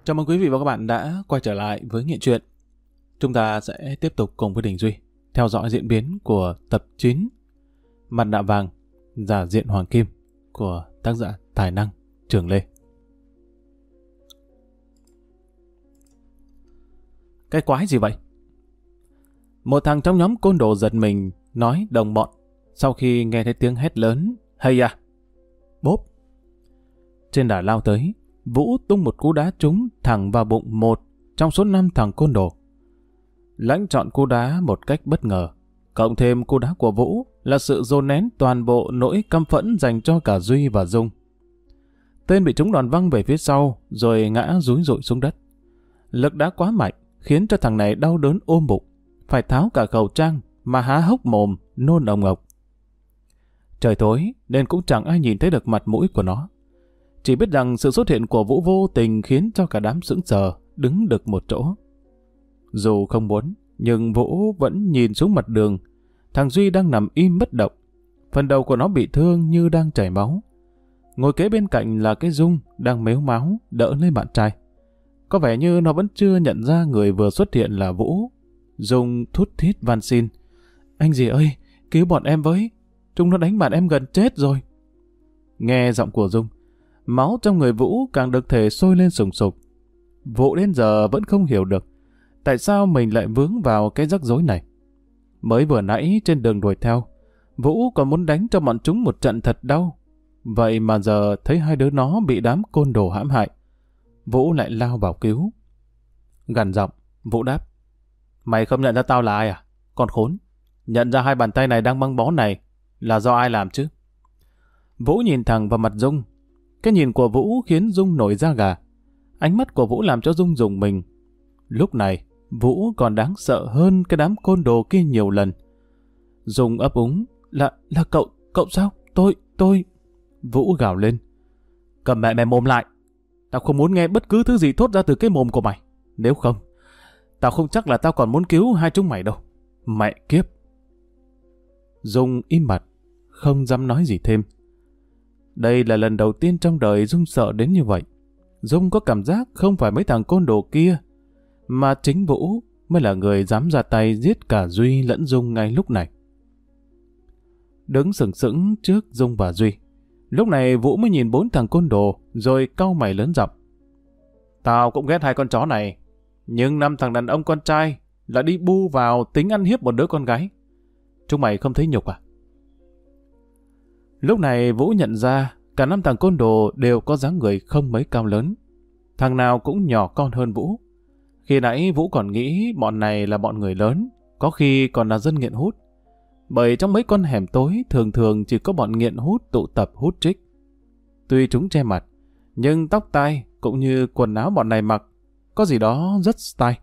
Chào mừng quý vị và các bạn đã quay trở lại với Nghệ Truyện. Chúng ta sẽ tiếp tục cùng với Đình Duy theo dõi diễn biến của tập 9 Mặt nạ vàng, giả diện Hoàng Kim của tác giả tài năng Trường Lê. Cái quái gì vậy? Một thằng trong nhóm côn đồ giật mình nói đồng bọn sau khi nghe thấy tiếng hét lớn hay à. Bốp. Trên đà lao tới, Vũ tung một cú đá trúng thẳng vào bụng một trong số 5 thằng côn đồ. Lãnh chọn cú đá một cách bất ngờ, cộng thêm cú đá của Vũ là sự dồn nén toàn bộ nỗi căm phẫn dành cho cả Duy và Dung. Tên bị trúng đòn văng về phía sau rồi ngã rúi rụi xuống đất. Lực đá quá mạnh khiến cho thằng này đau đớn ôm bụng, phải tháo cả khẩu trang mà há hốc mồm nôn ồng ộc. Trời tối nên cũng chẳng ai nhìn thấy được mặt mũi của nó. Chỉ biết rằng sự xuất hiện của Vũ vô tình khiến cho cả đám sững sờ đứng được một chỗ. Dù không muốn, nhưng Vũ vẫn nhìn xuống mặt đường. Thằng Duy đang nằm im bất động. Phần đầu của nó bị thương như đang chảy máu. Ngồi kế bên cạnh là cái Dung đang mếu máo đỡ lấy bạn trai. Có vẻ như nó vẫn chưa nhận ra người vừa xuất hiện là Vũ. Dung thút thít van xin. Anh dì ơi, cứu bọn em với. Chúng nó đánh bạn em gần chết rồi. Nghe giọng của Dung, máu trong người Vũ càng được thể sôi lên sùng sục. Vũ đến giờ vẫn không hiểu được tại sao mình lại vướng vào cái rắc rối này. Mới vừa nãy trên đường đuổi theo, Vũ còn muốn đánh cho bọn chúng một trận thật đau. Vậy mà giờ thấy hai đứa nó bị đám côn đồ hãm hại, Vũ lại lao vào cứu. Gằn giọng, Vũ đáp: Mày không nhận ra tao là ai à? Con khốn! Nhận ra hai bàn tay này đang băng bó này là do ai làm chứ? Vũ nhìn thẳng vào mặt Dung. Cái nhìn của Vũ khiến Dung nổi da gà. Ánh mắt của Vũ làm cho Dung rùng mình. Lúc này, Vũ còn đáng sợ hơn cái đám côn đồ kia nhiều lần. Dung ấp úng. Là cậu sao? Tôi... Vũ gào lên. Cầm mẹ mày mồm lại. Tao không muốn nghe bất cứ thứ gì thốt ra từ cái mồm của mày. Nếu không, tao không chắc là tao còn muốn cứu hai chúng mày đâu. Mẹ kiếp. Dung im bặt, không dám nói gì thêm. Đây là lần đầu tiên trong đời Dung sợ đến như vậy. Dung có cảm giác không phải mấy thằng côn đồ kia, mà chính Vũ mới là người dám ra tay giết cả Duy lẫn Dung ngay lúc này. Đứng sừng sững trước Dung và Duy, lúc này Vũ mới nhìn 4 thằng côn đồ rồi cau mày lớn giọng. Tao cũng ghét hai con chó này, nhưng 5 thằng đàn ông con trai lại đi bu vào tính ăn hiếp một đứa con gái. Chúng mày không thấy nhục à? Lúc này Vũ nhận ra cả 5 thằng côn đồ đều có dáng người không mấy cao lớn. Thằng nào cũng nhỏ con hơn Vũ. Khi nãy Vũ còn nghĩ bọn này là bọn người lớn, có khi còn là dân nghiện hút. Bởi trong mấy con hẻm tối thường thường chỉ có bọn nghiện hút tụ tập hút trích. Tuy chúng che mặt, nhưng tóc tai cũng như quần áo bọn này mặc có gì đó rất style.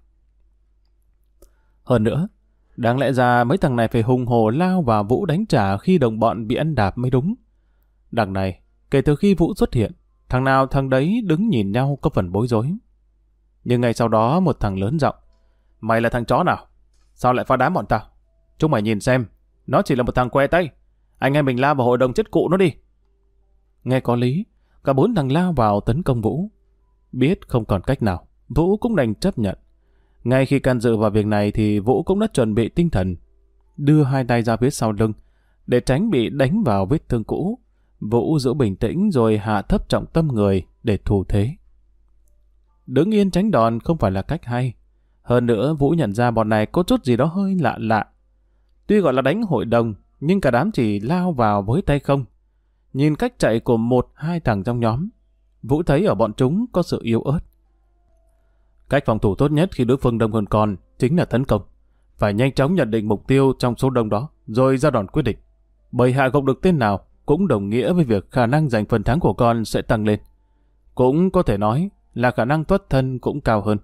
Hơn nữa, đáng lẽ ra mấy thằng này phải hùng hổ lao vào Vũ đánh trả khi đồng bọn bị ăn đạp mới đúng. Đằng này, kể từ khi Vũ xuất hiện, thằng nào thằng đấy đứng nhìn nhau có phần bối rối. Nhưng ngay sau đó một thằng lớn giọng. Mày là thằng chó nào? Sao lại phá đám bọn tao? Chúng mày nhìn xem, nó chỉ là một thằng que tay. Anh em mình lao vào hội đồng chết cụ nó đi. Nghe có lý, cả 4 thằng lao vào tấn công Vũ. Biết không còn cách nào, Vũ cũng đành chấp nhận. Ngay khi can dự vào việc này thì Vũ cũng đã chuẩn bị tinh thần. Đưa hai tay ra phía sau lưng, để tránh bị đánh vào vết thương cũ. Vũ giữ bình tĩnh rồi hạ thấp trọng tâm người để thủ thế. Đứng yên tránh đòn không phải là cách hay. Hơn nữa Vũ nhận ra bọn này có chút gì đó hơi lạ lạ. Tuy gọi là đánh hội đồng, nhưng cả đám chỉ lao vào với tay không. Nhìn cách chạy của 1-2 thằng trong nhóm, Vũ thấy ở bọn chúng có sự yếu ớt. Cách phòng thủ tốt nhất khi đối phương đông hơn con chính là tấn công. Phải nhanh chóng nhận định mục tiêu trong số đông đó, rồi ra đòn quyết định. Bởi hạ gục được tên nào cũng đồng nghĩa với việc khả năng giành phần thắng của con sẽ tăng lên. Cũng có thể nói là khả năng thoát thân cũng cao hơn.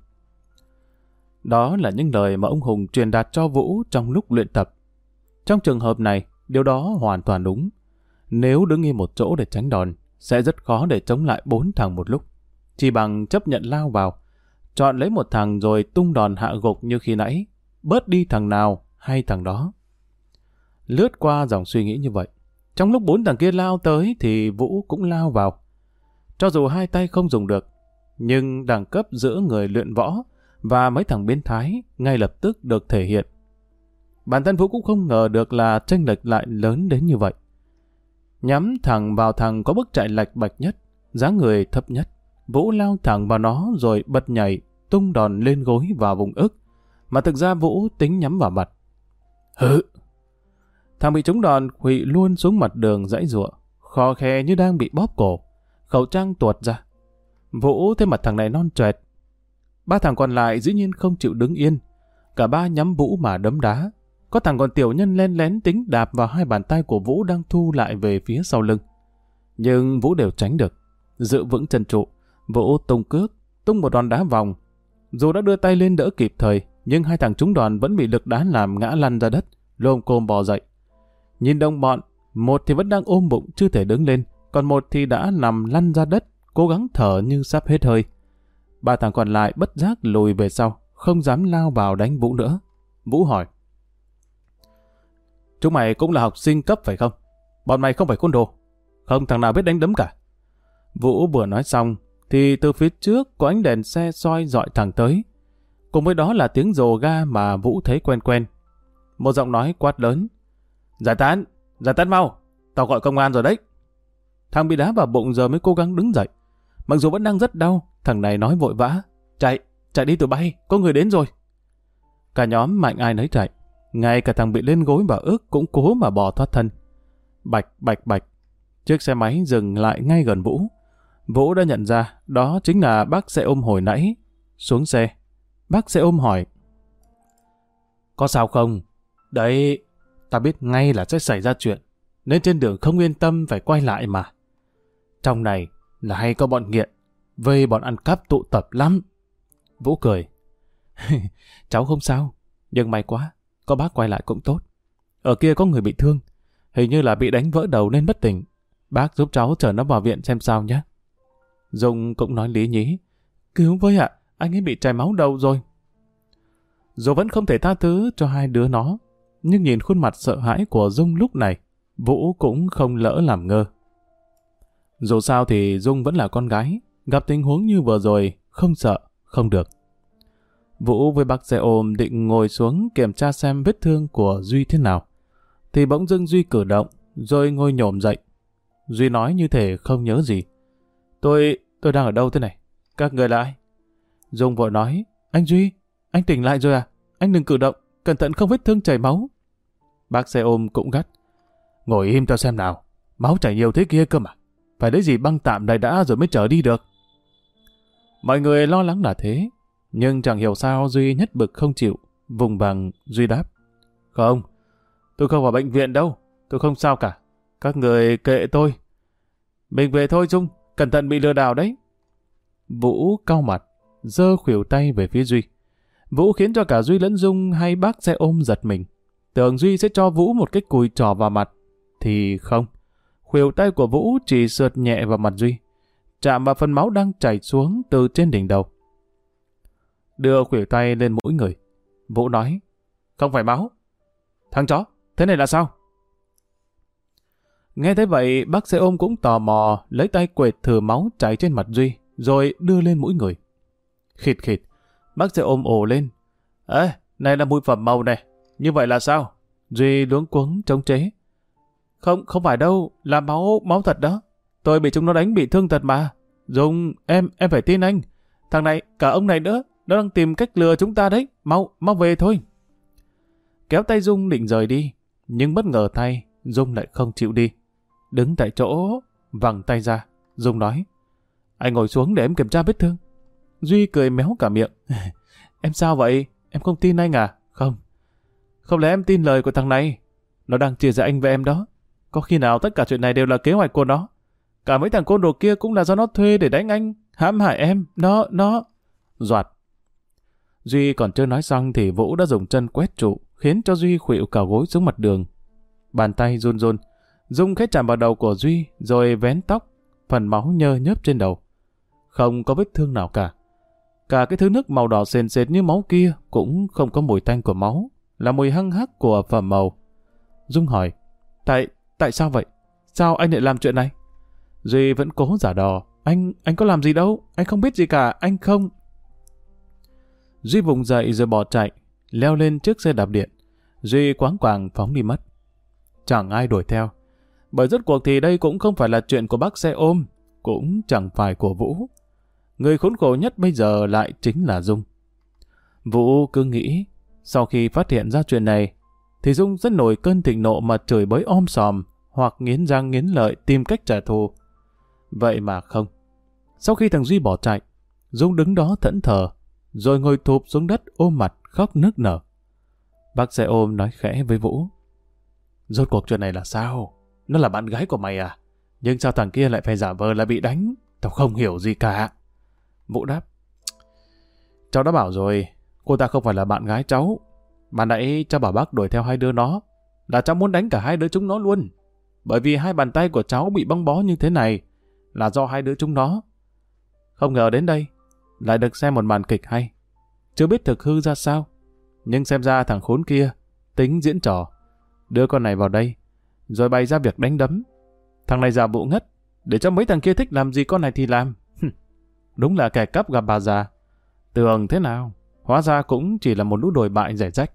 Đó là những lời mà ông Hùng truyền đạt cho Vũ trong lúc luyện tập. Trong trường hợp này, điều đó hoàn toàn đúng. Nếu đứng yên một chỗ để tránh đòn, sẽ rất khó để chống lại 4 thằng một lúc. Chỉ bằng chấp nhận lao vào, chọn lấy một thằng rồi tung đòn hạ gục như khi nãy, bớt đi thằng nào hay thằng đó. Lướt qua dòng suy nghĩ như vậy, trong lúc 4 thằng kia lao tới thì Vũ cũng lao vào. Cho dù hai tay không dùng được, nhưng đẳng cấp giữa người luyện võ và mấy thằng biến thái ngay lập tức được thể hiện. Bản thân Vũ cũng không ngờ được là chênh lệch lại lớn đến như vậy. Nhắm thẳng vào thằng có bước chạy lạch bạch nhất, dáng người thấp nhất, Vũ lao thẳng vào nó rồi bật nhảy, tung đòn lên gối vào vùng ức, mà thực ra Vũ tính nhắm vào mặt. Hự! Thằng bị trúng đòn khuỵu luôn xuống mặt đường giãy giụa, khò khè như đang bị bóp cổ, khẩu trang tuột ra. Vũ thấy mặt thằng này non choẹt. Ba thằng còn lại dĩ nhiên không chịu đứng yên, cả ba nhắm Vũ mà đấm đá. Có thằng còn tiểu nhân len lén tính đạp vào hai bàn tay của Vũ đang thu lại về phía sau lưng. Nhưng Vũ đều tránh được. Giữ vững chân trụ, Vũ tung cước, tung một đòn đá vòng. Dù đã đưa tay lên đỡ kịp thời, nhưng hai thằng trúng đòn vẫn bị lực đá làm ngã lăn ra đất, lồm cồm bò dậy. Nhìn đồng bọn, một thì vẫn đang ôm bụng chưa thể đứng lên, còn một thì đã nằm lăn ra đất, cố gắng thở như sắp hết hơi. Ba thằng còn lại bất giác lùi về sau, không dám lao vào đánh Vũ nữa. Vũ hỏi: Chúng mày cũng là học sinh cấp phải không? Bọn mày không phải côn đồ. Không thằng nào biết đánh đấm cả. Vũ vừa nói xong, thì từ phía trước có ánh đèn xe soi dọi thẳng tới. Cùng với đó là tiếng rồ ga mà Vũ thấy quen quen. Một giọng nói quát lớn: giải tán mau, tao gọi công an rồi đấy. Thằng bị đá vào bụng giờ mới cố gắng đứng dậy. Mặc dù vẫn đang rất đau, thằng này nói vội vã: chạy đi tụi bay, có người đến rồi. Cả nhóm mạnh ai nấy chạy. Ngay cả thằng bị lên gối và ức cũng cố mà bò thoát thân. Bạch bạch bạch, chiếc xe máy dừng lại ngay gần Vũ. Vũ đã nhận ra đó chính là bác xe ôm hồi nãy. Xuống xe, bác xe ôm hỏi: có sao không? Đấy, ta biết ngay là sẽ xảy ra chuyện, nên trên đường không yên tâm phải quay lại mà. Trong này là hay có bọn nghiện, vây bọn ăn cắp tụ tập lắm. Vũ cười: cháu không sao, nhưng may quá, có bác quay lại cũng tốt. Ở kia có người bị thương, hình như là bị đánh vỡ đầu nên bất tỉnh. Bác giúp cháu chở nó vào viện xem sao nhé. Dung cũng nói lý nhí: cứu với ạ, anh ấy bị chảy máu đầu rồi. Dù vẫn không thể tha thứ cho hai đứa nó, nhưng nhìn khuôn mặt sợ hãi của Dung lúc này, Vũ cũng không lỡ làm ngơ. Dù sao thì Dung vẫn là con gái, gặp tình huống như vừa rồi, không sợ, không được. Vũ với bác xe ôm định ngồi xuống kiểm tra xem vết thương của Duy thế nào, thì bỗng dưng Duy cử động, rồi ngồi nhổm dậy. Duy nói như thể không nhớ gì: Tôi đang ở đâu thế này? Các người là ai? Dung vội nói: anh Duy, anh tỉnh lại rồi à? Anh đừng cử động, cẩn thận không vết thương chảy máu. Bác xe ôm cũng gắt: ngồi im cho xem nào, máu chảy nhiều thế kia cơ mà. Phải lấy gì băng tạm này đã rồi mới chở đi được. Mọi người lo lắng là thế, nhưng chẳng hiểu sao Duy nhất bực không chịu. Vùng vằng Duy đáp: không, tôi không vào bệnh viện đâu, tôi không sao cả. Các người kệ tôi. Mình về thôi Dung, cẩn thận bị lừa đảo đấy. Vũ cau mặt, giơ khuỷu tay về phía Duy. Vũ khiến cho cả Duy lẫn Dung hay bác xe ôm giật mình. Tưởng Duy sẽ cho Vũ một cái cùi trò vào mặt. Thì không. Khuỷu tay của Vũ chỉ sượt nhẹ vào mặt Duy, chạm vào phần máu đang chảy xuống từ trên đỉnh đầu. Đưa khuỷu tay lên mũi người, Vũ nói: không phải máu. Thằng chó, thế này là sao? Nghe thế vậy, bác xe ôm cũng tò mò, lấy tay quệt thử máu chảy trên mặt Duy, rồi đưa lên mũi người. Khịt khịt, bác xe ôm ồ lên: ê, này là mùi phẩm màu này, như vậy là sao? Duy luống cuống chống chế: không phải đâu, là máu thật đó. Tôi bị chúng nó đánh bị thương thật mà. Dung, em phải tin anh. Thằng này, cả ông này nữa, nó đang tìm cách lừa chúng ta đấy. Mau về thôi. Kéo tay Dung định rời đi, nhưng bất ngờ thay, Dung lại không chịu đi. Đứng tại chỗ, vằng tay ra. Dung nói: anh ngồi xuống để em kiểm tra vết thương. Duy cười méo cả miệng: em sao vậy? Em không tin anh à? Không lẽ em tin lời của thằng này? Nó đang chia rẽ anh với em đó. Có khi nào tất cả chuyện này đều là kế hoạch của nó? Cả mấy thằng côn đồ kia cũng là do nó thuê để đánh anh, hãm hại em. Nó... Doạt. Duy còn chưa nói xong thì Vũ đã dùng chân quét trụ, khiến cho Duy khuỵu cả gối xuống mặt đường. Bàn tay run run, Dung khẽ chạm vào đầu của Duy, rồi vén tóc, phần máu nhơ nhớp trên đầu. Không có vết thương nào cả. Cả cái thứ nước màu đỏ sền sệt như máu kia cũng không có mùi tanh của máu, là mùi hăng hắc của phẩm màu. Dung hỏi: Tại sao vậy? Sao anh lại làm chuyện này? Duy vẫn cố giả đò: Anh có làm gì đâu, anh không biết gì cả, anh không. Duy vùng dậy rồi bỏ chạy, leo lên chiếc xe đạp điện. Duy quáng quàng phóng đi mất. Chẳng ai đuổi theo. Bởi rốt cuộc thì đây cũng không phải là chuyện của bác xe ôm, cũng chẳng phải của Vũ. Người khốn khổ nhất bây giờ lại chính là Dung. Vũ cứ nghĩ, sau khi phát hiện ra chuyện này, thì Dung rất nổi cơn thịnh nộ mà chửi bới om sòm, hoặc nghiến răng nghiến lợi tìm cách trả thù. Vậy mà không. Sau khi thằng Duy bỏ chạy, Dung đứng đó thẫn thờ, rồi ngồi thụp xuống đất ôm mặt khóc nức nở. Bác xe ôm nói khẽ với Vũ. Rốt cuộc chuyện này là sao? Nó là bạn gái của mày à? Nhưng sao thằng kia lại phải giả vờ là bị đánh? Tao không hiểu gì cả. Vũ đáp. Cháu đã bảo rồi, cô ta không phải là bạn gái cháu. Mà nãy cháu bảo bác đuổi theo hai đứa nó, là cháu muốn đánh cả hai đứa chúng nó luôn. Bởi vì hai bàn tay của cháu bị băng bó như thế này là do hai đứa chúng nó. Không ngờ đến đây lại được xem một màn kịch hay. Chưa biết thực hư ra sao, nhưng xem ra thằng khốn kia tính diễn trò, đưa con này vào đây rồi bày ra việc đánh đấm. Thằng này giả bộ ngất để cho mấy thằng kia thích làm gì con này thì làm. Đúng là kẻ cắp gặp bà già. Tưởng thế nào, hóa ra cũng chỉ là một lũ đồi bại rẻ rách.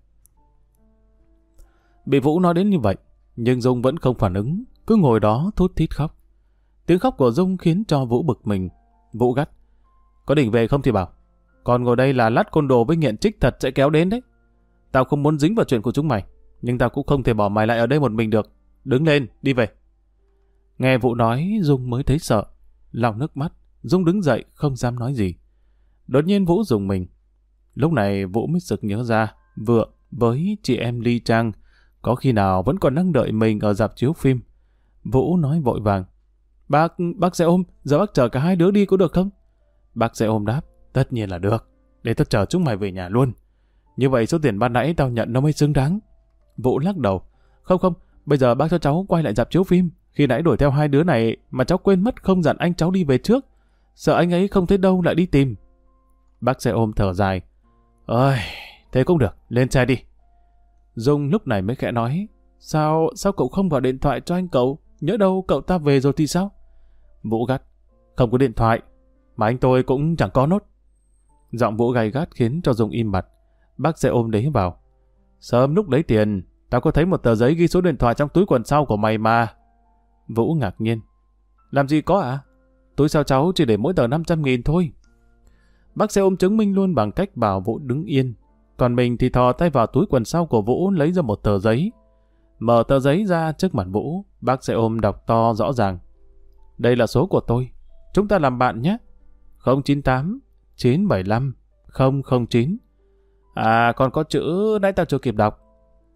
Bị Vũ nói đến như vậy, nhưng Dung vẫn không phản ứng, cứ ngồi đó thút thít khóc. Tiếng khóc của Dung khiến cho Vũ bực mình. Vũ gắt. Có định về không thì bảo. Còn ngồi đây là lát côn đồ với nghiện trích thật sẽ kéo đến đấy. Tao không muốn dính vào chuyện của chúng mày, nhưng tao cũng không thể bỏ mày lại ở đây một mình được. Đứng lên, đi về. Nghe Vũ nói, Dung mới thấy sợ. Lau nước mắt, Dung đứng dậy không dám nói gì. Đột nhiên Vũ rùng mình. Lúc này Vũ mới sực nhớ ra, Vượng với chị em Ly Trang có khi nào vẫn còn đang đợi mình ở rạp chiếu phim. Vũ nói vội vàng. Bác xe ôm, giờ bác chở cả hai đứa đi có được không? Bác xe ôm đáp. Tất nhiên là được, để tao chở chúng mày về nhà luôn. Như vậy số tiền ban nãy tao nhận nó mới xứng đáng. Vũ lắc đầu. Không, bây giờ bác cho cháu quay lại rạp chiếu phim. Khi nãy đuổi theo hai đứa này mà cháu quên mất không dặn anh cháu đi về trước. Sợ anh ấy không thấy đâu lại đi tìm. Bác xe ôm thở dài. Ơi, thế cũng được, lên xe đi. Dung lúc này mới khẽ nói. Sao cậu không gọi điện thoại cho anh cậu? Nhỡ đâu cậu ta về rồi thì sao? Vũ gắt. Không có điện thoại, mà anh tôi cũng chẳng có nốt. Giọng Vũ gay gắt khiến cho Dung im bặt. Bác xe ôm đấy vào. Sớm lúc lấy tiền, tao có thấy một tờ giấy ghi số điện thoại trong túi quần sau của mày mà. Vũ ngạc nhiên. Làm gì có à? Túi sau cháu chỉ để mỗi tờ 500.000 thôi. Bác xe ôm chứng minh luôn bằng cách bảo Vũ đứng yên. Còn mình thì thò tay vào túi quần sau của Vũ lấy ra một tờ giấy. Mở tờ giấy ra trước mặt Vũ, bác xe ôm đọc to rõ ràng. Đây là số của tôi. Chúng ta làm bạn nhé. 098 975 009. À, còn có chữ nãy tao chưa kịp đọc.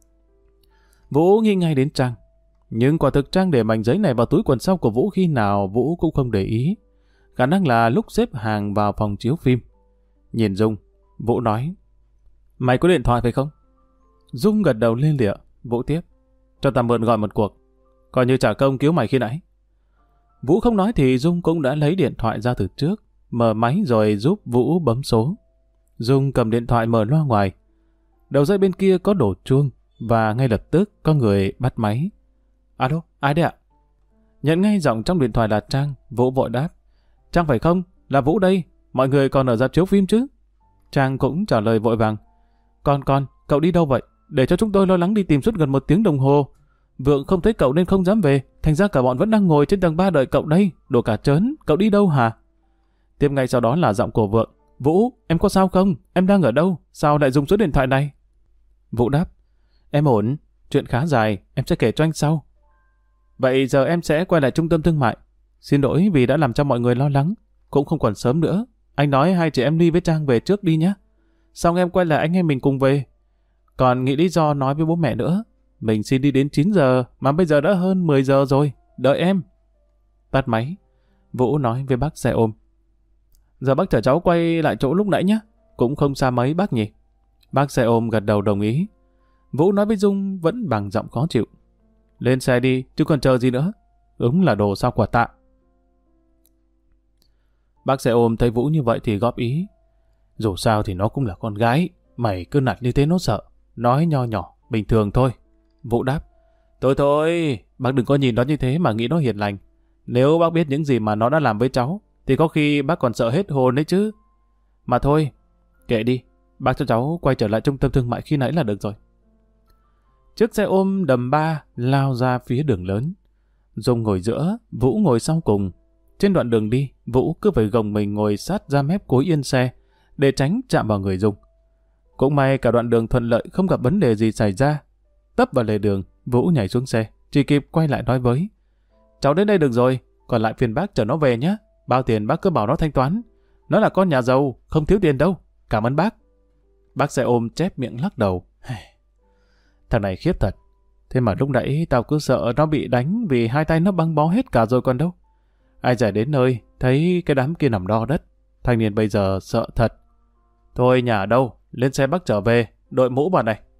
Vũ nghĩ ngay đến Trang. Nhưng quả thực Trang để mảnh giấy này vào túi quần sau của Vũ khi nào Vũ cũng không để ý. Khả năng là lúc xếp hàng vào phòng chiếu phim. Nhìn Dung, Vũ nói. Mày có điện thoại phải không? Dung gật đầu lên lịa. Vũ tiếp. Cho tao mượn gọi một cuộc. Coi như trả công cứu mày khi nãy. Vũ không nói thì Dung cũng đã lấy điện thoại ra từ trước. Mở máy rồi giúp Vũ bấm số. Dung cầm điện thoại mở loa ngoài. Đầu dây bên kia có đổ chuông. Và ngay lập tức có người bắt máy. Alo, ai đấy ạ? Nhận ngay giọng trong điện thoại là Trang. Vũ vội đáp. Trang phải không? Là Vũ đây. Mọi người còn ở rạp chiếu phim chứ? Trang cũng trả lời vội vàng. Con, cậu đi đâu vậy? Để cho chúng tôi lo lắng đi tìm suốt gần 1 tiếng đồng hồ. Vượng không thấy cậu nên không dám về. Thành ra cả bọn vẫn đang ngồi trên tầng 3 đợi cậu đây. Đồ cả trớn, cậu đi đâu hả? Tiếp ngay sau đó là giọng của Vượng. Vũ, em có sao không? Em đang ở đâu? Sao lại dùng số điện thoại này? Vũ đáp. Em ổn. Chuyện khá dài, em sẽ kể cho anh sau. Vậy giờ em sẽ quay lại trung tâm thương mại. Xin lỗi vì đã làm cho mọi người lo lắng. Cũng không còn sớm nữa. Anh nói hai chị em Ly với Trang về trước đi nhé. Xong em quay lại anh em mình cùng về. Còn nghĩ lý do nói với bố mẹ nữa. Mình xin đi đến 9 giờ mà bây giờ đã hơn 10 giờ rồi. Đợi em. Tắt máy. Vũ nói với bác xe ôm. Giờ bác chở cháu quay lại chỗ lúc nãy nhé. Cũng không xa mấy bác nhỉ. Bác xe ôm gật đầu đồng ý. Vũ nói với Dung vẫn bằng giọng khó chịu. Lên xe đi chứ còn chờ gì nữa. Đúng là đồ sao quả tạ. Bác xe ôm thấy Vũ như vậy thì góp ý. Dù sao thì nó cũng là con gái. Mày cứ nạt như thế nó sợ. Nói nho nhỏ, bình thường thôi. Vũ đáp. Thôi, bác đừng có nhìn nó như thế mà nghĩ nó hiền lành. Nếu bác biết những gì mà nó đã làm với cháu, thì có khi bác còn sợ hết hồn đấy chứ. Mà thôi, kệ đi, bác cho cháu quay trở lại trung tâm thương mại khi nãy là được rồi. Chiếc xe ôm đầm ba lao ra phía đường lớn. Dung ngồi giữa, Vũ ngồi sau cùng. Trên đoạn đường đi, Vũ cứ phải gồng mình ngồi sát ra mép cối yên xe để tránh chạm vào người Dung. Cũng may cả đoạn đường thuận lợi, không gặp vấn đề gì xảy ra. Tấp vào lề đường, Vũ nhảy xuống xe, chỉ kịp quay lại nói với: cháu đến đây được rồi, còn lại phiền bác chở nó về nhé. Bao tiền bác cứ bảo nó thanh toán. Nó là con nhà giàu, không thiếu tiền đâu. Cảm ơn bác. Bác xe ôm chép miệng lắc đầu. Thằng này khiếp thật. Thế mà lúc nãy tao cứ sợ nó bị đánh vì hai tay nó băng bó hết cả rồi còn đâu. Ai dè đến nơi, thấy cái đám kia nằm đo đất. Thanh niên bây giờ sợ thật. Thôi nhà ở đâu, lên xe bác trở về, đội mũ vào này.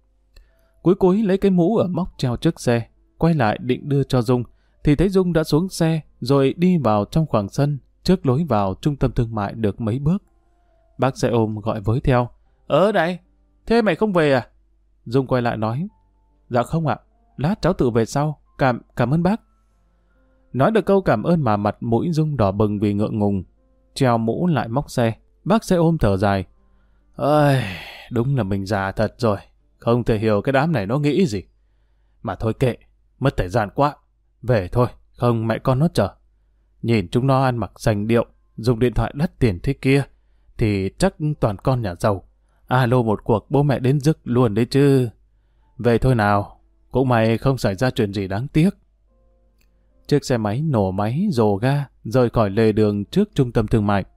Cúi lấy cái mũ ở móc treo trước xe, quay lại định đưa cho Dung, thì thấy Dung đã xuống xe rồi đi vào trong khoảng sân trước lối vào trung tâm thương mại được mấy bước. Bác xe ôm gọi với theo: Này, thế mày không về à? Dung quay lại nói: Dạ không ạ, lát cháu tự về sau, cảm ơn bác. Nói được câu cảm ơn mà mặt mũi Dung đỏ bừng vì ngượng ngùng, treo mũ lại móc xe. Bác xe ôm thở dài: Ơi, đúng là mình già thật rồi, không thể hiểu cái đám này nó nghĩ gì. Mà thôi kệ, mất thời gian quá, về thôi, không mẹ con nó chờ. Nhìn chúng nó ăn mặc sành điệu, dùng điện thoại đắt tiền thế kia, thì chắc toàn con nhà giàu. Alo một cuộc bố mẹ đến rức luôn đấy chứ. Về thôi nào, cũng may không xảy ra chuyện gì đáng tiếc. Chiếc xe máy nổ máy rồ ga rời khỏi lề đường trước trung tâm thương mại.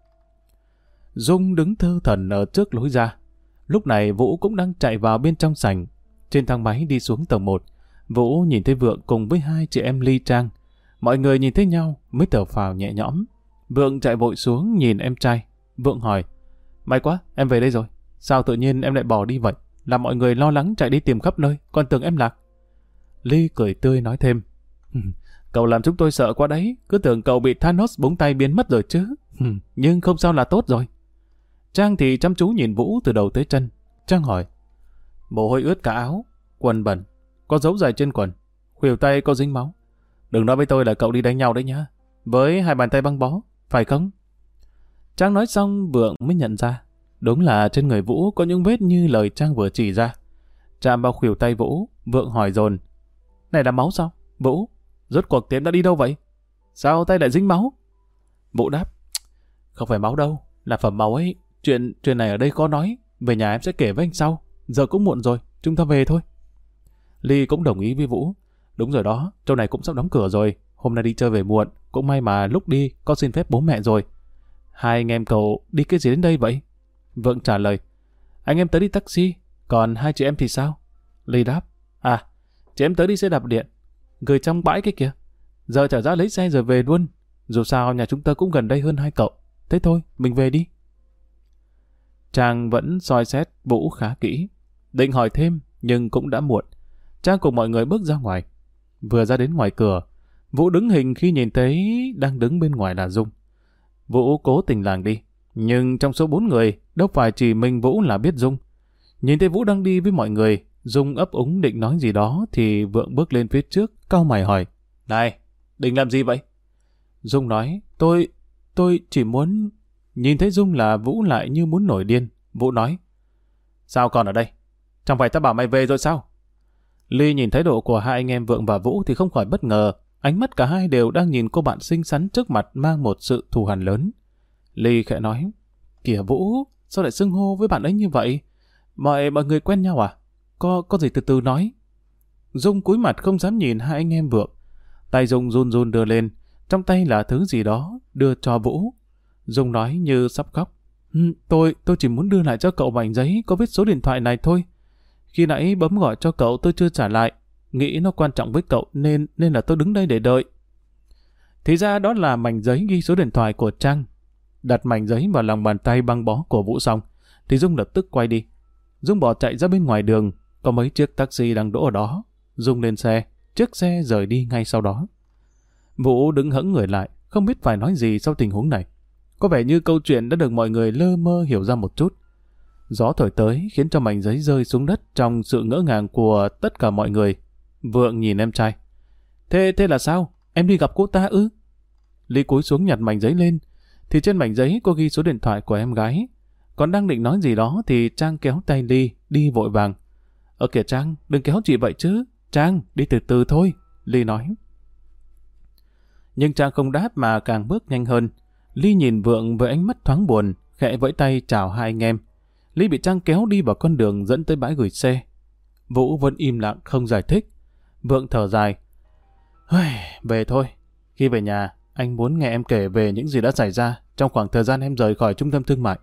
Dung đứng thơ thẩn ở trước lối ra. Lúc này Vũ cũng đang chạy vào bên trong sảnh. Trên thang máy đi xuống tầng 1, Vũ nhìn thấy Vượng cùng với hai chị em Ly Trang. Mọi người nhìn thấy nhau mới thở phào nhẹ nhõm. Vượng chạy vội xuống nhìn em trai. Vượng hỏi: May quá, em về đây rồi. Sao tự nhiên em lại bỏ đi vậy? Làm mọi người lo lắng chạy đi tìm khắp nơi, còn tưởng em lạc. Ly cười tươi nói thêm: Cậu làm chúng tôi sợ quá đấy, cứ tưởng cậu bị Thanos búng tay biến mất rồi chứ. Nhưng không sao là tốt rồi. Trang thì chăm chú nhìn Vũ từ đầu tới chân. Trang hỏi: Mồ hôi ướt cả áo, quần bẩn, có dấu dài trên quần, khuỷu tay có dính máu. Đừng nói với tôi là cậu đi đánh nhau đấy nhá, với hai bàn tay băng bó, phải không? Trang nói xong Vượng mới nhận ra, đúng là trên người Vũ có những vết như lời Trang vừa chỉ ra. Chạm vào khuỷu tay Vũ, Vượng hỏi dồn: Này là máu sao? Vũ, rốt cuộc Tiến đã đi đâu vậy? Sao tay lại dính máu? Vũ đáp: Không phải máu đâu, là phẩm màu ấy. Chuyện này ở đây khó nói, về nhà em sẽ kể với anh sau. Giờ cũng muộn rồi, chúng ta về thôi. Ly cũng đồng ý với Vũ: Đúng rồi đó, chỗ này cũng sắp đóng cửa rồi. Hôm nay đi chơi về muộn, cũng may mà lúc đi có xin phép bố mẹ rồi. Hai anh em cậu đi cái gì đến đây vậy? Vượng trả lời: Anh em tới đi taxi, còn hai chị em thì sao? Ly đáp: Chị em tới đi xe đạp điện, gửi trong bãi cái kìa. Giờ trở ra lấy xe rồi về luôn. Dù sao nhà chúng ta cũng gần đây hơn hai cậu. Thế thôi, mình về đi. Trang vẫn soi xét Vũ khá kỹ, định hỏi thêm nhưng cũng đã muộn. Trang cùng mọi người bước ra ngoài. Vừa ra đến ngoài cửa, Vũ đứng hình khi nhìn thấy đang đứng bên ngoài là Dung. Vũ cố tình làng đi, nhưng trong số 4 người, đâu phải chỉ mình Vũ là biết Dung. Nhìn thấy Vũ đang đi với mọi người, Dung ấp úng định nói gì đó thì Vượng bước lên phía trước, cau mày hỏi: Này, định làm gì vậy? Dung nói: Tôi chỉ muốn... Nhìn thấy Dung là Vũ lại như muốn nổi điên. Vũ nói: Sao còn ở đây? Chẳng phải ta bảo mày về rồi sao? Ly nhìn thái độ của hai anh em Vượng và Vũ thì không khỏi bất ngờ. Ánh mắt cả hai đều đang nhìn cô bạn xinh xắn trước mặt mang một sự thù hằn lớn. Ly khẽ nói: Kìa Vũ, sao lại xưng hô với bạn ấy như vậy? Mọi người quen nhau à? Có gì từ từ nói. Dung cúi mặt không dám nhìn hai anh em Vượng. Tay Dung run run đưa lên, trong tay là thứ gì đó đưa cho Vũ. Dung nói như sắp khóc: Tôi chỉ muốn đưa lại cho cậu mảnh giấy có viết số điện thoại này thôi. Khi nãy bấm gọi cho cậu tôi chưa trả lại, nghĩ nó quan trọng với cậu nên là tôi đứng đây để đợi. Thì ra đó là mảnh giấy ghi số điện thoại của Trang. Đặt mảnh giấy vào lòng bàn tay băng bó của Vũ xong, thì Dung lập tức quay đi. Dung bỏ chạy ra bên ngoài đường, có mấy chiếc taxi đang đỗ ở đó. Dung lên xe, chiếc xe rời đi ngay sau đó. Vũ đứng hẫng người lại, không biết phải nói gì sau tình huống này. Có vẻ như câu chuyện đã được mọi người lơ mơ hiểu ra một chút. Gió thổi tới khiến cho mảnh giấy rơi xuống đất trong sự ngỡ ngàng của tất cả mọi người. Vượng nhìn em trai: Thế là sao? Em đi gặp cô ta ư? Ly cúi xuống nhặt mảnh giấy lên. thì trên mảnh giấy có ghi số điện thoại của em gái. Còn đang định nói gì đó thì Trang kéo tay Ly đi vội vàng. Kìa Trang, đừng kéo chị vậy chứ. Trang, đi từ từ thôi, Ly nói. Nhưng Trang không đáp mà càng bước nhanh hơn. Ly nhìn Vượng với ánh mắt thoáng buồn, khẽ vẫy tay chào hai anh em. Ly bị Trang kéo đi vào con đường dẫn tới bãi gửi xe. Vũ vẫn im lặng không giải thích. Vượng thở dài. Về thôi. Khi về nhà, anh muốn nghe em kể về những gì đã xảy ra trong khoảng thời gian em rời khỏi trung tâm thương mại.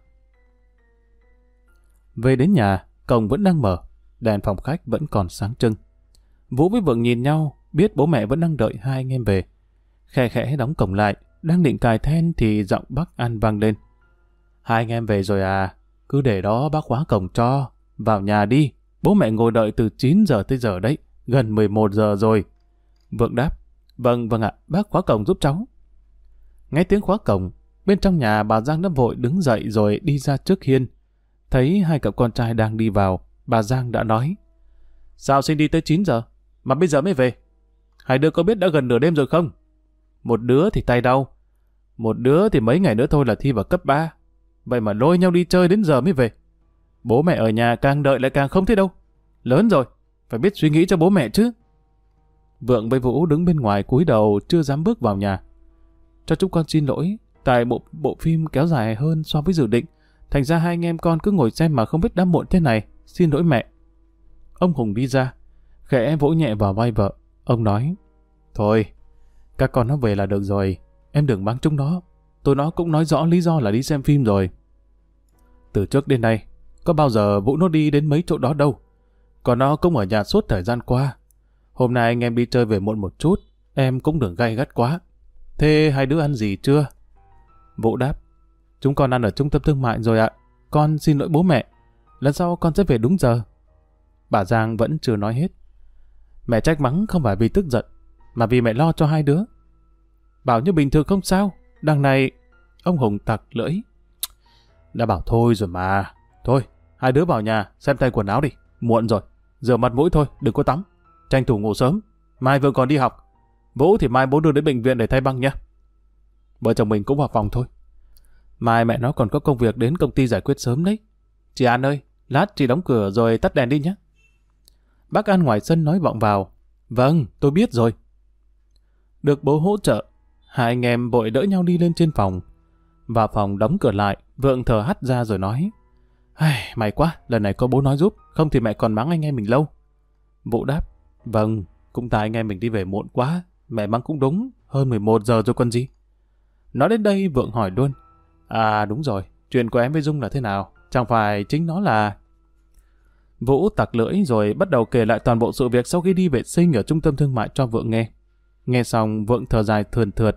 Về đến nhà, cổng vẫn đang mở, đèn phòng khách vẫn còn sáng trưng. Vũ với Vượng nhìn nhau, biết bố mẹ vẫn đang đợi hai anh em về. Khẽ khẽ đóng cổng lại, đang định cài then thì giọng bác An vang lên. Hai anh em về rồi à? Cứ để đó bác khóa cổng cho. Vào nhà đi, bố mẹ ngồi đợi từ 9 giờ tới giờ đấy, gần 11 giờ rồi. Vượng đáp, vâng ạ, bác khóa cổng giúp cháu. Nghe tiếng khóa cổng, bên trong nhà bà Giang đã vội đứng dậy rồi đi ra trước hiên. Thấy hai cậu con trai đang đi vào, bà Giang đã nói. Sao xin đi tới 9 giờ, mà bây giờ mới về? Hai đứa có biết đã gần nửa đêm rồi không? Một đứa thì tay đau, một đứa thì mấy ngày nữa thôi là thi vào cấp 3. Vậy mà lôi nhau đi chơi đến giờ mới về. Bố mẹ ở nhà càng đợi lại càng không thấy đâu. Lớn rồi, phải biết suy nghĩ cho bố mẹ chứ. Vượng với Vũ đứng bên ngoài cúi đầu chưa dám bước vào nhà. Cho chúng con xin lỗi, tại bộ phim kéo dài hơn so với dự định. Thành ra hai anh em con cứ ngồi xem mà không biết đã muộn thế này. Xin lỗi mẹ. Ông Hùng đi ra, khẽ vỗ nhẹ vào vai vợ. Ông nói, thôi, các con nó về là được rồi. Em đừng báng chúng nó. Tụi nó cũng nói rõ lý do là đi xem phim rồi. Từ trước đến nay, có bao giờ Vũ nó đi đến mấy chỗ đó đâu. Còn nó cũng ở nhà suốt thời gian qua. Hôm nay anh em đi chơi về muộn một chút, em cũng đừng gay gắt quá. Thế hai đứa ăn gì chưa? Vũ đáp, chúng con ăn ở trung tâm thương mại rồi ạ. Con xin lỗi bố mẹ. Lần sau con sẽ về đúng giờ. Bà Giang vẫn chưa nói hết. Mẹ trách mắng không phải vì tức giận, mà vì mẹ lo cho hai đứa. Bảo như bình thường không sao. Đằng này, ông Hùng tặc lưỡi. Đã bảo thôi rồi mà. Thôi, hai đứa vào nhà xem thay quần áo đi. Muộn rồi, rửa mặt mũi thôi, đừng có tắm. Tranh thủ ngủ sớm, mai Vương còn đi học. Vũ thì mai bố đưa đến bệnh viện để thay băng nhé. Vợ chồng mình cũng vào phòng thôi. Mai mẹ nó còn có công việc đến công ty giải quyết sớm đấy. Chị An ơi, lát chị đóng cửa rồi tắt đèn đi nhé. Bác An ngoài sân nói vọng vào. Vâng, tôi biết rồi. Được bố hỗ trợ, hai anh em vội đỡ nhau đi lên trên phòng. Vào phòng đóng cửa lại, Vượng thở hắt ra rồi nói. May quá, lần này có bố nói giúp, không thì mẹ còn mắng anh em mình lâu. Vũ đáp, vâng, cũng tại anh em mình đi về muộn quá, mẹ mắng cũng đúng, hơn 11 giờ rồi còn gì. Nói đến đây Vượng hỏi luôn. À đúng rồi, chuyện của em với Dung là thế nào? Chẳng phải chính nó là... Vũ tặc lưỡi rồi bắt đầu kể lại toàn bộ sự việc sau khi đi vệ sinh ở trung tâm thương mại cho Vượng nghe. Nghe xong Vượng thở dài thườn thượt.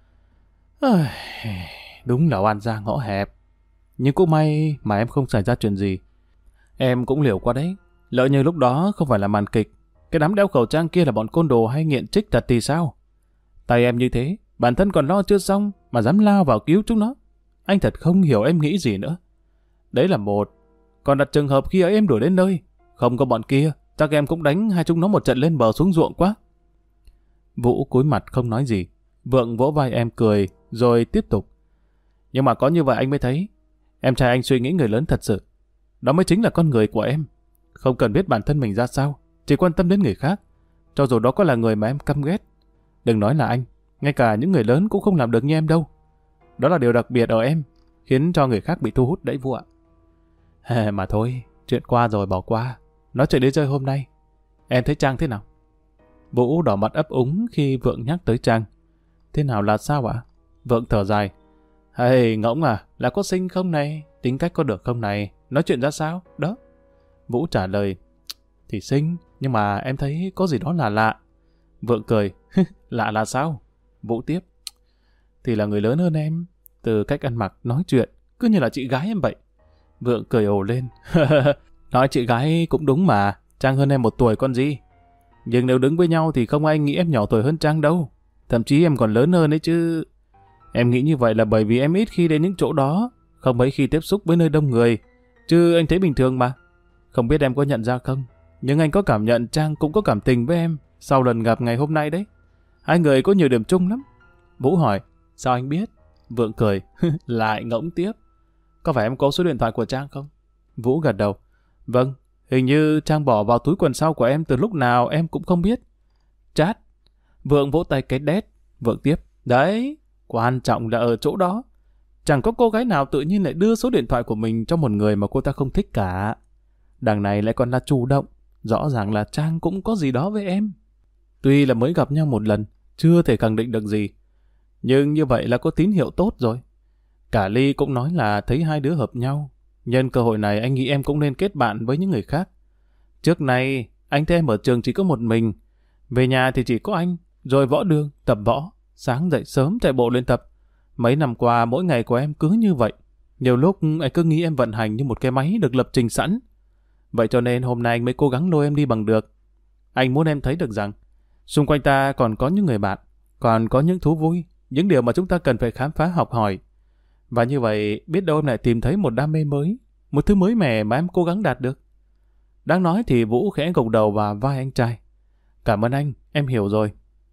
Đúng là oan gia ngõ hẹp. Nhưng cũng may mà em không xảy ra chuyện gì. Em cũng liều qua đấy. Lỡ như lúc đó không phải là màn kịch. Cái đám đeo khẩu trang kia là bọn côn đồ hay nghiện trích thật thì sao? Tay em như thế, bản thân còn lo chưa xong mà dám lao vào cứu chúng nó. Anh thật không hiểu em nghĩ gì nữa. Đấy là một. Còn đặt trường hợp khi ấy em đuổi đến nơi, không có bọn kia, chắc em cũng đánh hai chúng nó một trận lên bờ xuống ruộng quá. Vũ cúi mặt không nói gì. Vượng vỗ vai em cười, rồi tiếp tục. Nhưng mà có như vậy anh mới thấy, em trai anh suy nghĩ người lớn thật sự. Đó mới chính là con người của em. Không cần biết bản thân mình ra sao, chỉ quan tâm đến người khác, cho dù đó có là người mà em căm ghét. Đừng nói là anh, ngay cả những người lớn cũng không làm được như em đâu. Đó là điều đặc biệt ở em, khiến cho người khác bị thu hút đấy Vũ ạ. Mà thôi, chuyện qua rồi bỏ qua. Nói chuyện đi chơi hôm nay, em thấy Trang thế nào? Vũ đỏ mặt ấp úng khi Vượng nhắc tới Trang. Thế nào là sao ạ? Vượng thở dài. Ngỗng à, là có xinh không này? Tính cách có được không này? Nói chuyện ra sao? Đó. Vũ trả lời. Thì xinh, nhưng mà em thấy có gì đó là lạ. Vượng cười. Lạ là sao? Vũ tiếp. Thì là người lớn hơn em. Từ cách ăn mặc, nói chuyện, cứ như là chị gái em vậy. Vượng cười ồ lên. Nói chị gái cũng đúng mà. Trang hơn em 1 tuổi con gì. Nhưng nếu đứng với nhau thì không ai nghĩ em nhỏ tuổi hơn Trang đâu. Thậm chí em còn lớn hơn đấy chứ. Em nghĩ như vậy là bởi vì em ít khi đến những chỗ đó, không mấy khi tiếp xúc với nơi đông người. Chứ anh thấy bình thường mà. Không biết em có nhận ra không, nhưng anh có cảm nhận Trang cũng có cảm tình với em sau lần gặp ngày hôm nay đấy. Hai người có nhiều điểm chung lắm. Vũ hỏi, sao anh biết? Vượng cười. Lại ngỗng tiếp. Có phải em có số điện thoại của Trang không? Vũ gật đầu. Vâng, hình như Trang bỏ vào túi quần sau của em từ lúc nào em cũng không biết. Chát. Vượng vỗ tay cái đét. Vượng tiếp. Đấy, quan trọng là ở chỗ đó. Chẳng có cô gái nào tự nhiên lại đưa số điện thoại của mình cho một người mà cô ta không thích cả. Đằng này lại còn là chủ động. Rõ ràng là Trang cũng có gì đó với em. Tuy là mới gặp nhau một lần, chưa thể khẳng định được gì. Nhưng như vậy là có tín hiệu tốt rồi. Cả Ly cũng nói là thấy hai đứa hợp nhau. Nhân cơ hội này anh nghĩ em cũng nên kết bạn với những người khác. Trước này, anh thấy em ở trường chỉ có một mình. Về nhà thì chỉ có anh, rồi võ đường, tập võ. Sáng dậy sớm chạy bộ lên tập. Mấy năm qua mỗi ngày của em cứ như vậy. Nhiều lúc anh cứ nghĩ em vận hành như một cái máy được lập trình sẵn. Vậy cho nên hôm nay anh mới cố gắng lôi em đi bằng được. Anh muốn em thấy được rằng xung quanh ta còn có những người bạn, còn có những thú vui, những điều mà chúng ta cần phải khám phá học hỏi. Và như vậy biết đâu em lại tìm thấy một đam mê mới, một thứ mới mẻ mà em cố gắng đạt được. Đang nói thì Vũ khẽ gục đầu vào vai anh trai. Cảm ơn anh, em hiểu rồi.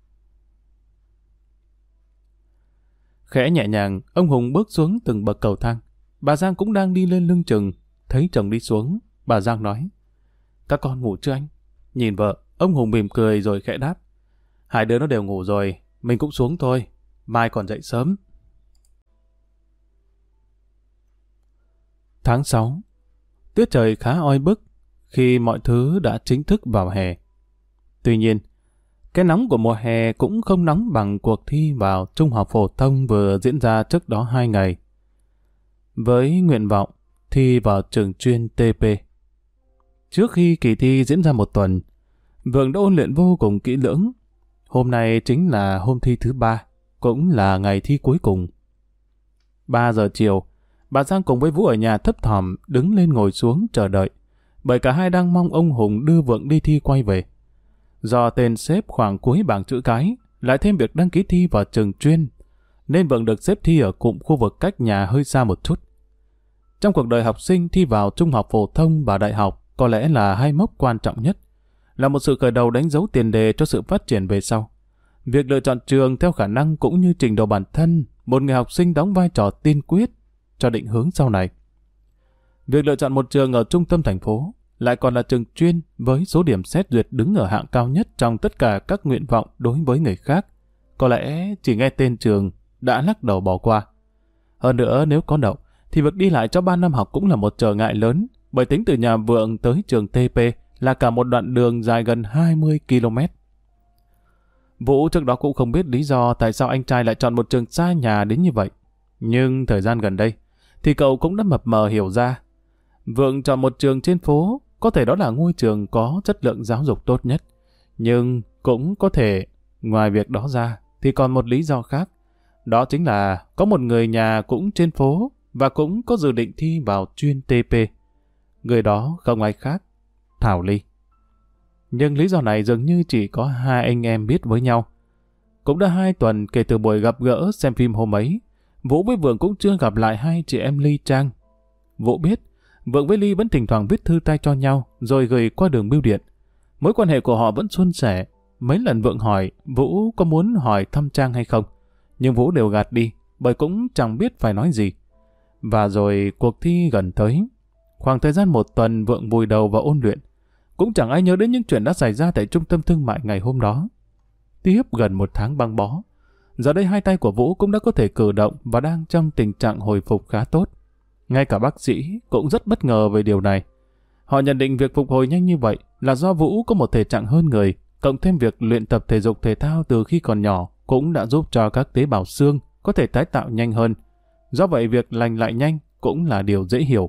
Khẽ nhẹ nhàng, ông Hùng bước xuống từng bậc cầu thang. Bà Giang cũng đang đi lên lưng chừng. Thấy chồng đi xuống, bà Giang nói. Các con ngủ chưa anh? Nhìn vợ, ông Hùng mỉm cười rồi khẽ đáp. Hai đứa nó đều ngủ rồi, mình cũng xuống thôi. Mai còn dậy sớm. Tháng 6. Tiết trời khá oi bức khi mọi thứ đã chính thức vào hè. Tuy nhiên, cái nóng của mùa hè cũng không nóng bằng cuộc thi vào trung học phổ thông vừa diễn ra trước đó 2 ngày. Với nguyện vọng thi vào trường chuyên TP. Trước khi kỳ thi diễn ra một tuần, Vượng đã ôn luyện vô cùng kỹ lưỡng. Hôm nay chính là hôm thi thứ 3, cũng là ngày thi cuối cùng. 3 giờ chiều, bà Giang cùng với Vũ ở nhà thấp thỏm đứng lên ngồi xuống chờ đợi, bởi cả hai đang mong ông Hùng đưa Vượng đi thi quay về. Do tên xếp khoảng cuối bảng chữ cái, lại thêm việc đăng ký thi vào trường chuyên, nên Vượng được xếp thi ở cụm khu vực cách nhà hơi xa một chút. Trong cuộc đời học sinh, thi vào trung học phổ thông và đại học có lẽ là hai mốc quan trọng nhất, là một sự khởi đầu đánh dấu tiền đề cho sự phát triển về sau. Việc lựa chọn trường theo khả năng cũng như trình độ bản thân, một người học sinh đóng vai trò tiên quyết cho định hướng sau này. Việc lựa chọn một trường ở trung tâm thành phố, lại còn là trường chuyên với số điểm xét duyệt đứng ở hạng cao nhất trong tất cả các nguyện vọng đối với người khác, có lẽ chỉ nghe tên trường đã lắc đầu bỏ qua. Hơn nữa, nếu có đậu, thì việc đi lại cho 3 năm học cũng là một trở ngại lớn, bởi tính từ nhà Vượng tới trường TP là cả một đoạn đường dài gần 20 km. Vũ trước đó cũng không biết lý do tại sao anh trai lại chọn một trường xa nhà đến như vậy. Nhưng thời gian gần đây, thì cậu cũng đã mập mờ hiểu ra. Vượng chọn một trường trên phố, có thể đó là ngôi trường có chất lượng giáo dục tốt nhất. Nhưng cũng có thể, ngoài việc đó ra, thì còn một lý do khác. Đó chính là có một người nhà cũng trên phố và cũng có dự định thi vào chuyên TP. Người đó không ai khác, Thảo Ly. Nhưng lý do này dường như chỉ có hai anh em biết với nhau. Cũng đã 2 tuần kể từ buổi gặp gỡ xem phim hôm ấy, Vũ với Vượng cũng chưa gặp lại hai chị em Ly Trang. Vũ biết, Vượng với Ly vẫn thỉnh thoảng viết thư tay cho nhau rồi gửi qua đường bưu điện. Mối quan hệ của họ vẫn suôn sẻ. Mấy lần Vượng hỏi Vũ có muốn hỏi thăm Trang hay không, nhưng Vũ đều gạt đi, bởi cũng chẳng biết phải nói gì. Và rồi cuộc thi gần tới. Khoảng thời gian 1 tuần Vượng vùi đầu vào ôn luyện. Cũng chẳng ai nhớ đến những chuyện đã xảy ra tại trung tâm thương mại ngày hôm đó. Tiếp gần 1 tháng băng bó, giờ đây hai tay của Vũ cũng đã có thể cử động và đang trong tình trạng hồi phục khá tốt. Ngay cả bác sĩ cũng rất bất ngờ về điều này. Họ nhận định việc phục hồi nhanh như vậy là do Vũ có một thể trạng hơn người, cộng thêm việc luyện tập thể dục thể thao từ khi còn nhỏ cũng đã giúp cho các tế bào xương có thể tái tạo nhanh hơn. Do vậy việc lành lại nhanh cũng là điều dễ hiểu.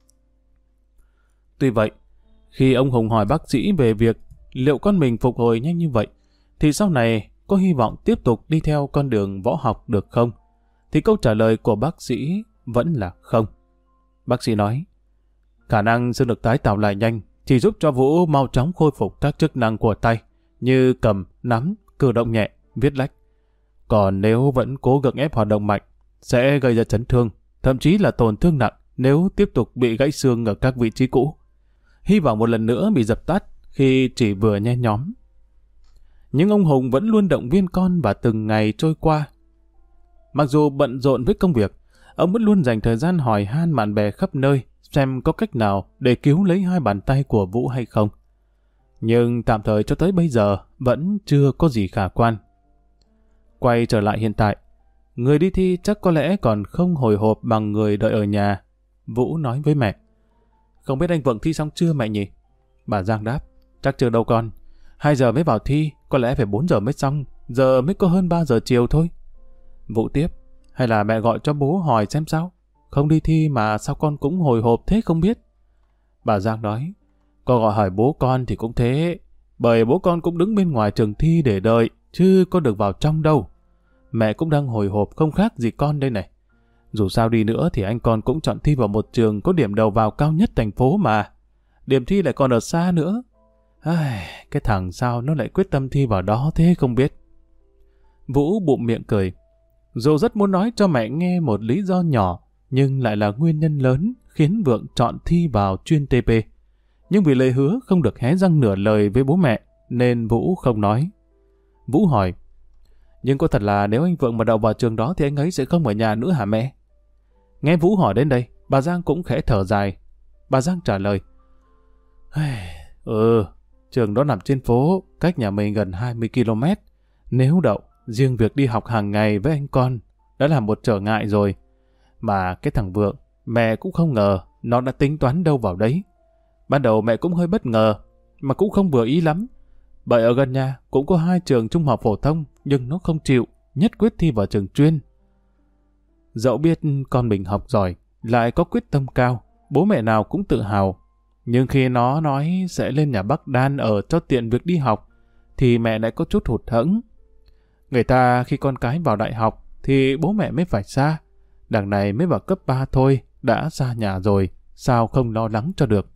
Tuy vậy, khi ông Hùng hỏi bác sĩ về việc liệu con mình phục hồi nhanh như vậy, thì sau này có hy vọng tiếp tục đi theo con đường võ học được không? Thì câu trả lời của bác sĩ vẫn là không. Bác sĩ nói, khả năng xương được tái tạo lại nhanh chỉ giúp cho Vũ mau chóng khôi phục các chức năng của tay, như cầm, nắm, cử động nhẹ, viết lách. Còn nếu vẫn cố gượng ép hoạt động mạnh, sẽ gây ra chấn thương, thậm chí là tổn thương nặng nếu tiếp tục bị gãy xương ở các vị trí cũ. Hy vọng một lần nữa bị dập tắt khi chỉ vừa nhen nhóm. Nhưng ông Hùng vẫn luôn động viên con và từng ngày trôi qua. Mặc dù bận rộn với công việc, ông vẫn luôn dành thời gian hỏi han bạn bè khắp nơi xem có cách nào để cứu lấy hai bàn tay của Vũ hay không. Nhưng tạm thời cho tới bây giờ vẫn chưa có gì khả quan. Quay trở lại hiện tại, người đi thi chắc có lẽ còn không hồi hộp bằng người đợi ở nhà. Vũ nói với mẹ. Không biết anh Vượng thi xong chưa mẹ nhỉ? Bà Giang đáp. Chắc chưa đâu con. 2 giờ mới vào thi, có lẽ phải 4 giờ mới xong, giờ mới có hơn 3 giờ chiều thôi. Vũ tiếp. Hay là mẹ gọi cho bố hỏi xem sao? Không đi thi mà sao con cũng hồi hộp thế không biết? Bà Giang nói. Con gọi hỏi bố con thì cũng thế, bởi bố con cũng đứng bên ngoài trường thi để đợi, chứ có được vào trong đâu. Mẹ cũng đang hồi hộp không khác gì con đây này. Dù sao đi nữa thì anh con cũng chọn thi vào một trường có điểm đầu vào cao nhất thành phố mà. Điểm thi lại còn ở xa nữa. Cái thằng sao nó lại quyết tâm thi vào đó thế không biết. Vũ bụm miệng cười. Dù rất muốn nói cho mẹ nghe một lý do nhỏ, nhưng lại là nguyên nhân lớn khiến Vượng chọn thi vào chuyên TP. Nhưng vì lời hứa không được hé răng nửa lời với bố mẹ, nên Vũ không nói. Vũ hỏi, nhưng có thật là nếu anh Vượng mà đậu vào trường đó thì anh ấy sẽ không ở nhà nữa hả mẹ? Nghe Vũ hỏi đến đây, bà Giang cũng khẽ thở dài. Bà Giang trả lời, trường đó nằm trên phố, cách nhà mình gần 20 km. Nếu đậu, riêng việc đi học hàng ngày với anh con đã là một trở ngại rồi. Mà cái thằng Vượng, mẹ cũng không ngờ nó đã tính toán đâu vào đấy. Ban đầu mẹ cũng hơi bất ngờ, mà cũng không vừa ý lắm. Bởi ở gần nhà cũng có 2 trường trung học phổ thông, nhưng nó không chịu, nhất quyết thi vào trường chuyên. Dẫu biết con mình học giỏi, lại có quyết tâm cao, bố mẹ nào cũng tự hào. Nhưng khi nó nói sẽ lên nhà bác Đan ở cho tiện việc đi học, thì mẹ lại có chút hụt hẫng. Người ta khi con cái vào đại học, thì bố mẹ mới phải xa. Đằng này mới vào cấp 3 thôi, đã xa nhà rồi, sao không lo lắng cho được.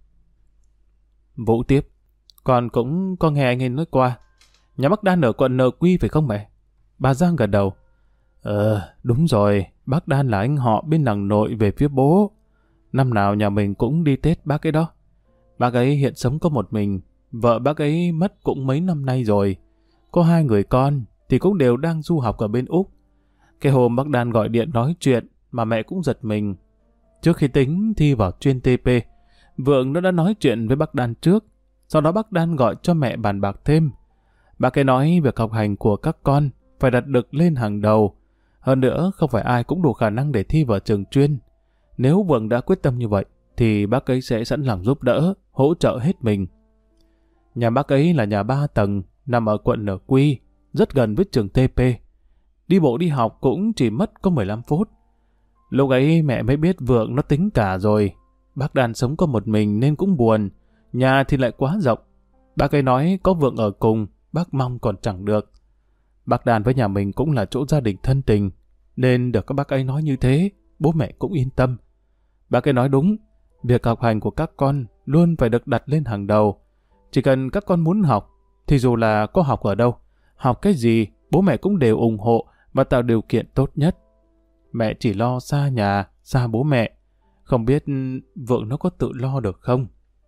Vũ tiếp, con cũng có nghe anh ấy nói qua. Nhà bác Đan ở quận NQ phải không mẹ? Bà Giang gật đầu. Đúng rồi, bác Đan là anh họ bên đằng nội về phía bố. Năm nào nhà mình cũng đi Tết bác ấy đó. Bác ấy hiện sống có một mình, vợ bác ấy mất cũng mấy năm nay rồi. Có 2 người con thì cũng đều đang du học ở bên Úc. Cái hôm bác Đan gọi điện nói chuyện mà mẹ cũng giật mình. Trước khi tính thi vào chuyên TP, Vượng nó đã nói chuyện với bác Đan trước. Sau đó bác Đan gọi cho mẹ bàn bạc thêm. Bác ấy nói việc học hành của các con phải đặt được lên hàng đầu. Hơn nữa không phải ai cũng đủ khả năng để thi vào trường chuyên. Nếu Vượng đã quyết tâm như vậy, thì bác ấy sẽ sẵn lòng giúp đỡ, hỗ trợ hết mình. Nhà bác ấy là nhà 3 tầng, nằm ở quận NQ, rất gần với trường TP. Đi bộ đi học cũng chỉ mất có 15 phút. Lúc ấy mẹ mới biết Vượng nó tính cả rồi. Bác Đan sống có một mình nên cũng buồn, nhà thì lại quá rộng. Bác ấy nói có Vượng ở cùng, bác mong còn chẳng được. Bác Đan với nhà mình cũng là chỗ gia đình thân tình, nên được các bác ấy nói như thế, bố mẹ cũng yên tâm. Bác ấy nói đúng, việc học hành của các con luôn phải được đặt lên hàng đầu. Chỉ cần các con muốn học, thì dù là có học ở đâu, học cái gì, bố mẹ cũng đều ủng hộ và tạo điều kiện tốt nhất. Mẹ chỉ lo xa nhà, xa bố mẹ. Không biết Vượng nó có tự lo được không?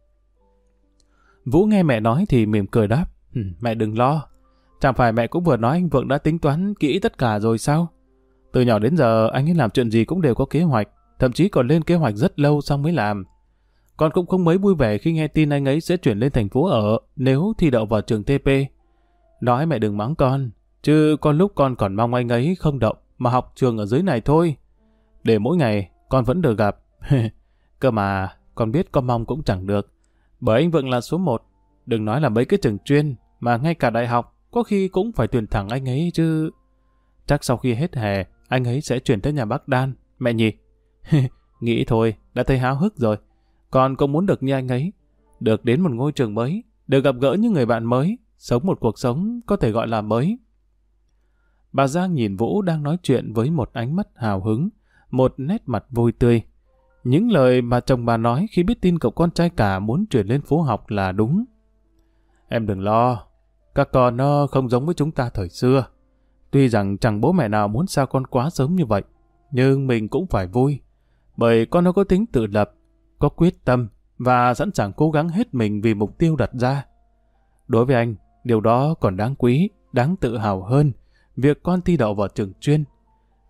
Vũ nghe mẹ nói thì mỉm cười đáp. Mẹ đừng lo. Chẳng phải mẹ cũng vừa nói anh Vượng đã tính toán kỹ tất cả rồi sao? Từ nhỏ đến giờ anh ấy làm chuyện gì cũng đều có kế hoạch, thậm chí còn lên kế hoạch rất lâu xong mới làm. Con cũng không mấy vui vẻ khi nghe tin anh ấy sẽ chuyển lên thành phố ở nếu thi đậu vào trường TP. Nói mẹ đừng mắng con, chứ con lúc con còn mong anh ấy không đậu mà học trường ở dưới này thôi. Để mỗi ngày con vẫn được gặp. Cơ mà con biết con mong cũng chẳng được. Bởi anh Vượng là số 1. Đừng nói là mấy cái trường chuyên, mà ngay cả đại học có khi cũng phải tuyển thẳng anh ấy chứ. Chắc sau khi hết hè, anh ấy sẽ chuyển tới nhà bác Đan, mẹ nhỉ? Nghĩ thôi, đã thấy háo hức rồi. Con cũng muốn được như anh ấy. Được đến một ngôi trường mới, được gặp gỡ những người bạn mới, sống một cuộc sống có thể gọi là mới. Bà Giang nhìn Vũ đang nói chuyện với một ánh mắt hào hứng, một nét mặt vui tươi. Những lời mà chồng bà nói khi biết tin cậu con trai cả muốn chuyển lên phố học là đúng. Em đừng lo, các con nó không giống với chúng ta thời xưa. Tuy rằng chẳng bố mẹ nào muốn xa con quá sớm như vậy, nhưng mình cũng phải vui. Bởi con nó có tính tự lập, có quyết tâm và sẵn sàng cố gắng hết mình vì mục tiêu đặt ra. Đối với anh, điều đó còn đáng quý, đáng tự hào hơn việc con thi đậu vào trường chuyên.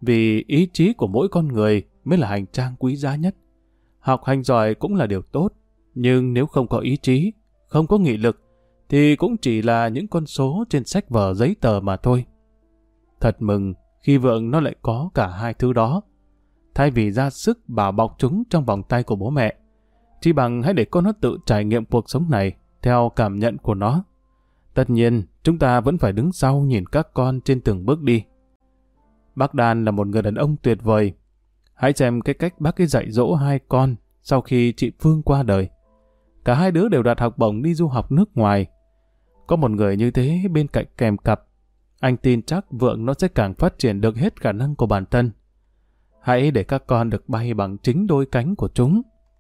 vì ý chí của mỗi con người mới là hành trang quý giá nhất. Học hành giỏi cũng là điều tốt, nhưng nếu không có ý chí, không có nghị lực, thì cũng chỉ là những con số trên sách vở giấy tờ mà thôi. Thật mừng khi Vượng nó lại có cả hai thứ đó. Thay vì ra sức bảo bọc chúng trong vòng tay của bố mẹ, chỉ bằng hãy để con nó tự trải nghiệm cuộc sống này theo cảm nhận của nó. Tất nhiên, chúng ta vẫn phải đứng sau nhìn các con trên từng bước đi. Bác Đan là một người đàn ông tuyệt vời. Hãy xem cái cách bác ấy dạy dỗ hai con sau khi chị Phương qua đời. Cả hai đứa đều đạt học bổng đi du học nước ngoài. Có một người như thế bên cạnh kèm cặp, anh tin chắc Vượng nó sẽ càng phát triển được hết khả năng của bản thân. Hãy để các con được bay bằng chính đôi cánh của chúng.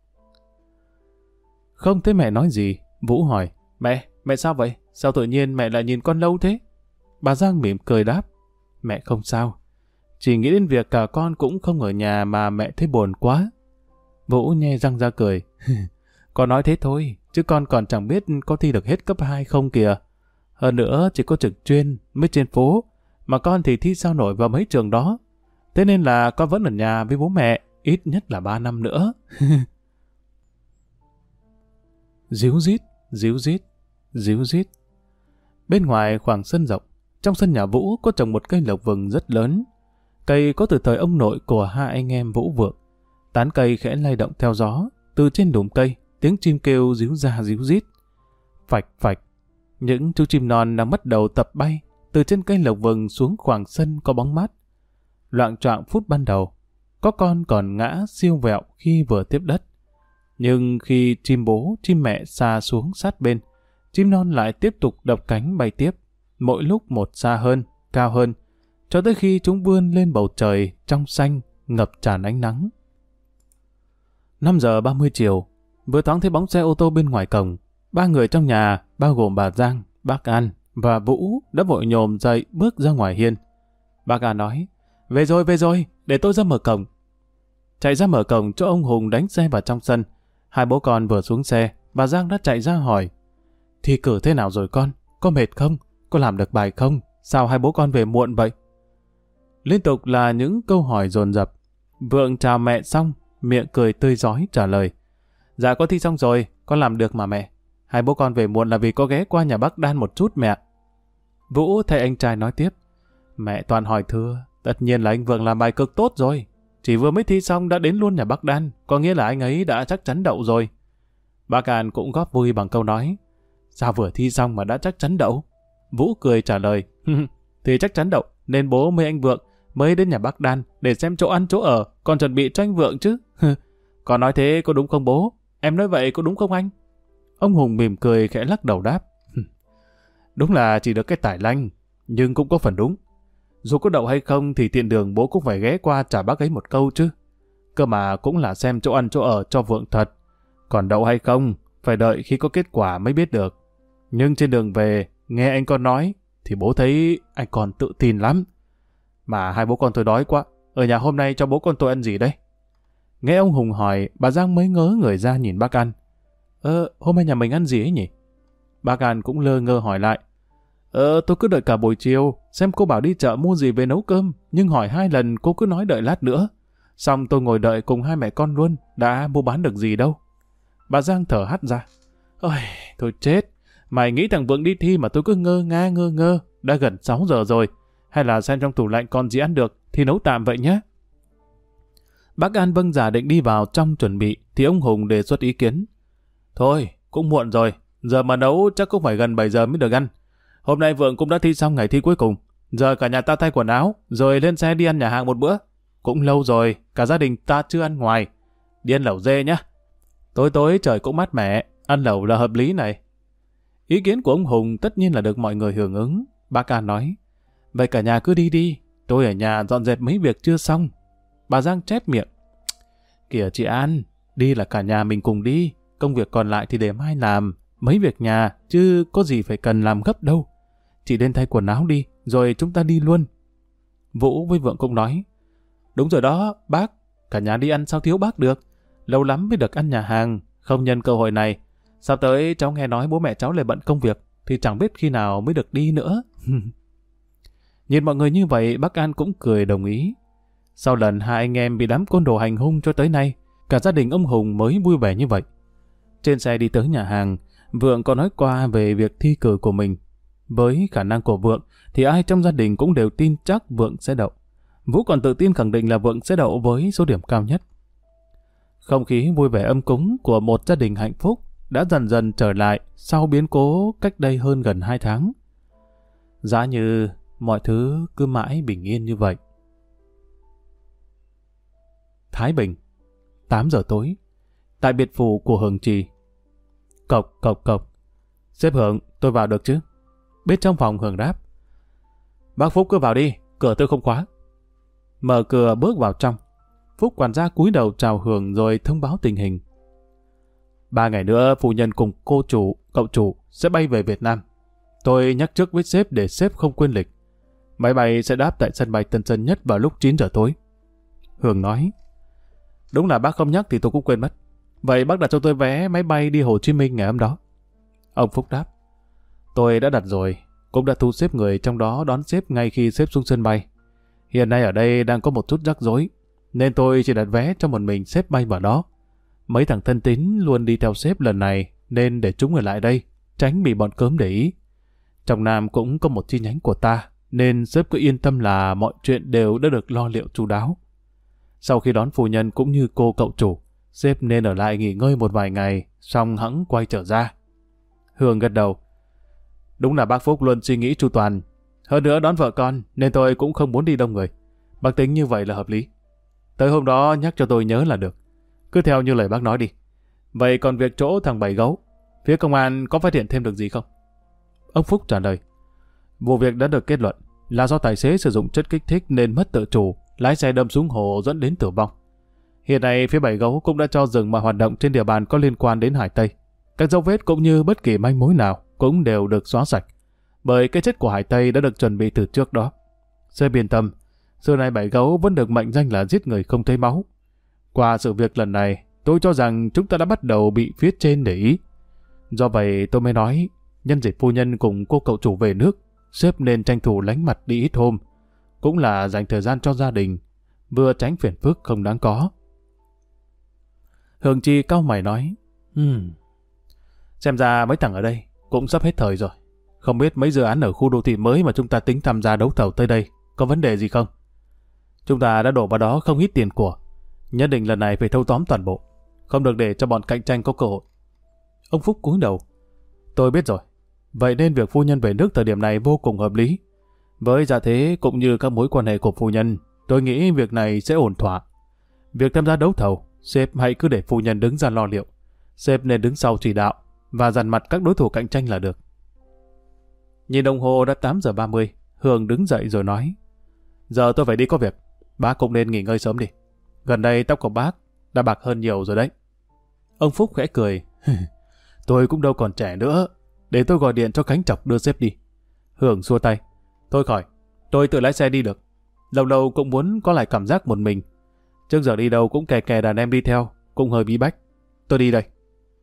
Không thấy mẹ nói gì, Vũ hỏi, mẹ sao vậy? Sao tự nhiên mẹ lại nhìn con lâu thế? Bà Giang mỉm cười đáp, mẹ không sao. Chỉ nghĩ đến việc cả con cũng không ở nhà mà mẹ thấy buồn quá. Vũ nhe răng ra cười. Con nói thế thôi, chứ con còn chẳng biết có thi được hết cấp 2 không kìa. Hơn nữa chỉ có trực chuyên mới trên phố, mà con thì thi sao nổi vào mấy trường đó. Thế nên là con vẫn ở nhà với bố mẹ, ít nhất là 3 năm nữa. Díu dít, díu dít, díu dít. Bên ngoài khoảng sân rộng, trong sân nhà Vũ có trồng một cây lộc vừng rất lớn. Cây có từ thời ông nội của hai anh em Vũ Vượng. Tán cây khẽ lay động theo gió, từ trên đùm cây, tiếng chim kêu ríu ra ríu rít. Phạch phạch, những chú chim non đang bắt đầu tập bay từ trên cây lộc vừng xuống khoảng sân có bóng mát. Loạng choạng phút ban đầu, có con còn ngã siêu vẹo khi vừa tiếp đất. Nhưng khi chim bố, chim mẹ xa xuống sát bên, chim non lại tiếp tục đập cánh bay tiếp, mỗi lúc một xa hơn, cao hơn, cho tới khi chúng vươn lên bầu trời trong xanh, ngập tràn ánh nắng. 5 giờ 30 chiều, vừa thoáng thấy bóng xe ô tô bên ngoài cổng. Ba người trong nhà, bao gồm bà Giang, bác An và Vũ đã vội nhồm dậy bước ra ngoài hiên. Bác An nói, về rồi, để tôi ra mở cổng. Chạy ra mở cổng cho ông Hùng đánh xe vào trong sân. Hai bố con vừa xuống xe, bà Giang đã chạy ra hỏi, thi cử thế nào rồi con? Có mệt không? Có làm được bài không? Sao hai bố con về muộn vậy? Liên tục là những câu hỏi dồn dập. Vượng chào mẹ xong, miệng cười tươi rói trả lời, dạ con thi xong rồi, con làm được mà mẹ. Hai bố con về muộn là vì có ghé qua nhà bác Đan một chút mẹ. Vũ thấy anh trai nói tiếp, mẹ toàn hỏi thưa, tất nhiên là anh Vượng làm bài cực tốt rồi. Chỉ vừa mới thi xong đã đến luôn nhà bác Đan, có nghĩa là anh ấy đã chắc chắn đậu rồi. Bác An cũng góp vui bằng câu nói, sao vừa thi xong mà đã chắc chắn đậu? Vũ cười trả lời, thì chắc chắn đậu, nên bố mấy anh Vượng mới đến nhà bác Đan để xem chỗ ăn chỗ ở, còn chuẩn bị cho anh Vượng chứ. Con nói thế có đúng không bố? Em nói vậy có đúng không anh? Ông Hùng mỉm cười khẽ lắc đầu đáp, đúng là chỉ được cái tài lanh, nhưng cũng có phần đúng. Dù có đậu hay không thì tiện đường bố cũng phải ghé qua trả bác ấy một câu chứ. Cơ mà cũng là xem chỗ ăn chỗ ở cho Vượng thật. Còn đậu hay không, phải đợi khi có kết quả mới biết được. Nhưng trên đường về, nghe anh con nói, thì bố thấy anh còn tự tin lắm. Mà hai bố con tôi đói quá, ở nhà hôm nay cho bố con tôi ăn gì đây? Nghe ông Hùng hỏi, bà Giang mới ngớ người ra nhìn bác An. Hôm nay nhà mình ăn gì ấy nhỉ? Bác An cũng lơ ngơ hỏi lại. Tôi cứ đợi cả buổi chiều, xem cô bảo đi chợ mua gì về nấu cơm, nhưng hỏi 2 lần cô cứ nói đợi lát nữa. Xong tôi ngồi đợi cùng hai mẹ con luôn, đã mua bán được gì đâu. Bà Giang thở hắt ra. Ôi, thôi chết, mày nghĩ thằng Vượng đi thi mà tôi cứ ngơ ngơ, đã gần 6 giờ rồi. Hay là xem trong tủ lạnh còn gì ăn được, thì nấu tạm vậy nhé. Bác An vâng giả định đi vào trong chuẩn bị, thì ông Hùng đề xuất ý kiến. Thôi, cũng muộn rồi, giờ mà nấu chắc cũng phải gần 7 giờ mới được ăn. Hôm nay Vượng cũng đã thi xong ngày thi cuối cùng. Giờ cả nhà ta thay quần áo, rồi lên xe đi ăn nhà hàng một bữa. Cũng lâu rồi, cả gia đình ta chưa ăn ngoài. Đi ăn lẩu dê nhá. Tối trời cũng mát mẻ, ăn lẩu là hợp lý này. Ý kiến của ông Hùng tất nhiên là được mọi người hưởng ứng. Bác An nói, vậy cả nhà cứ đi, tôi ở nhà dọn dẹp mấy việc chưa xong. Bà Giang chép miệng. Kìa chị An, đi là cả nhà mình cùng đi, công việc còn lại thì để mai làm. Mấy việc nhà, chứ có gì phải cần làm gấp đâu. Chị lên thay quần áo đi, rồi chúng ta đi luôn. Vũ với Vượng cũng nói, đúng rồi đó, bác, cả nhà đi ăn sao thiếu bác được. Lâu lắm mới được ăn nhà hàng, không nhân cơ hội này. Sắp tới cháu nghe nói bố mẹ cháu lại bận công việc, thì chẳng biết khi nào mới được đi nữa. Nhìn mọi người như vậy, bác An cũng cười đồng ý. Sau lần hai anh em bị đám côn đồ hành hung cho tới nay, cả gia đình ông Hùng mới vui vẻ như vậy. Trên xe đi tới nhà hàng, Vượng có nói qua về việc thi cử của mình. Với khả năng của Vượng thì ai trong gia đình cũng đều tin chắc Vượng sẽ đậu. Vũ còn tự tin khẳng định là Vượng sẽ đậu với số điểm cao nhất. Không khí vui vẻ ấm cúng của một gia đình hạnh phúc đã dần dần trở lại sau biến cố cách đây hơn gần 2 tháng. Giá như mọi thứ cứ mãi bình yên như vậy. Thái Bình, 8 giờ tối, tại biệt phủ của Hường Trì. Cộc cộc cộc. Sếp Hường, tôi vào được chứ? Bên trong phòng Hường đáp. Bác Phúc cứ vào đi, cửa tôi không khóa. Mở cửa bước vào trong. Phúc quản gia cúi đầu chào Hường rồi thông báo tình hình. 3 ngày nữa phu nhân cùng cô chủ, cậu chủ sẽ bay về Việt Nam. Tôi nhắc trước với sếp để sếp không quên lịch. Máy bay sẽ đáp tại sân bay Tân Sơn Nhất vào lúc 9 giờ tối. Hường nói. Đúng là bác không nhắc thì tôi cũng quên mất. Vậy bác đặt cho tôi vé máy bay đi Hồ Chí Minh ngày hôm đó. Ông Phúc đáp. Tôi đã đặt rồi, cũng đã thu xếp người trong đó đón sếp ngay khi sếp xuống sân bay. Hiện nay ở đây đang có một chút rắc rối, nên tôi chỉ đặt vé cho một mình sếp bay vào đó. Mấy thằng thân tín luôn đi theo sếp lần này, nên để chúng ở lại đây, tránh bị bọn cớm để ý. Trong Nam cũng có một chi nhánh của ta, nên sếp cứ yên tâm là mọi chuyện đều đã được lo liệu chu đáo. Sau khi đón phu nhân cũng như cô cậu chủ, sếp nên ở lại nghỉ ngơi một vài ngày, xong hẵng quay trở ra. Hương gật đầu. Đúng là bác Phúc luôn suy nghĩ chu toàn. Hơn nữa đón vợ con, nên tôi cũng không muốn đi đông người. Bác tính như vậy là hợp lý. Tới hôm đó nhắc cho tôi nhớ là được. Cứ theo như lời bác nói đi. Vậy còn việc chỗ thằng Bảy Gấu, phía công an có phát hiện thêm được gì không? Ông Phúc trả lời. Vụ việc đã được kết luận là do tài xế sử dụng chất kích thích nên mất tự chủ, lái xe đâm xuống hồ dẫn đến tử vong. Hiện nay phía Bảy Gấu cũng đã cho dừng mọi hoạt động trên địa bàn có liên quan đến Hải Tây. Các dấu vết cũng như bất kỳ manh mối nào cũng đều được xóa sạch, bởi cái chết của Hải Tây đã được chuẩn bị từ trước đó. Sếp yên tâm, xưa nay Bảy Gấu vẫn được mệnh danh là giết người không thấy máu. Qua sự việc lần này, tôi cho rằng chúng ta đã bắt đầu bị phía trên để ý. Do vậy tôi mới nói, nhân dịp phu nhân cùng cô cậu chủ về nước, sếp nên tranh thủ lánh mặt đi ít hôm, cũng là dành thời gian cho gia đình, vừa tránh phiền phức không đáng có. Hường Chi cau mày nói, xem ra mấy thằng ở đây cũng sắp hết thời rồi. Không biết mấy dự án ở khu đô thị mới mà chúng ta tính tham gia đấu thầu tới đây có vấn đề gì không? Chúng ta đã đổ vào đó không ít tiền của. Nhất định lần này phải thâu tóm toàn bộ, không được để cho bọn cạnh tranh có cơ hội. Ông Phúc cúi đầu. Tôi biết rồi. Vậy nên việc phu nhân về nước thời điểm này vô cùng hợp lý. Với gia thế cũng như các mối quan hệ của phu nhân, tôi nghĩ việc này sẽ ổn thỏa. Việc tham gia đấu thầu, sếp hãy cứ để phu nhân đứng ra lo liệu. Sếp nên đứng sau chỉ đạo và dằn mặt các đối thủ cạnh tranh là được. Nhìn đồng hồ đã 8 giờ 30, Hường đứng dậy rồi nói. Giờ tôi phải đi có việc, bác cũng nên nghỉ ngơi sớm đi. Gần đây tóc của bác đã bạc hơn nhiều rồi đấy. Ông Phúc khẽ cười. Tôi cũng đâu còn trẻ nữa, để tôi gọi điện cho Khánh Chọc đưa sếp đi. Hường xua tay. Thôi khỏi, tôi tự lái xe đi được. Lâu lâu cũng muốn có lại cảm giác một mình. Trước giờ đi đâu cũng kè kè đàn em đi theo, cũng hơi bí bách. Tôi đi đây.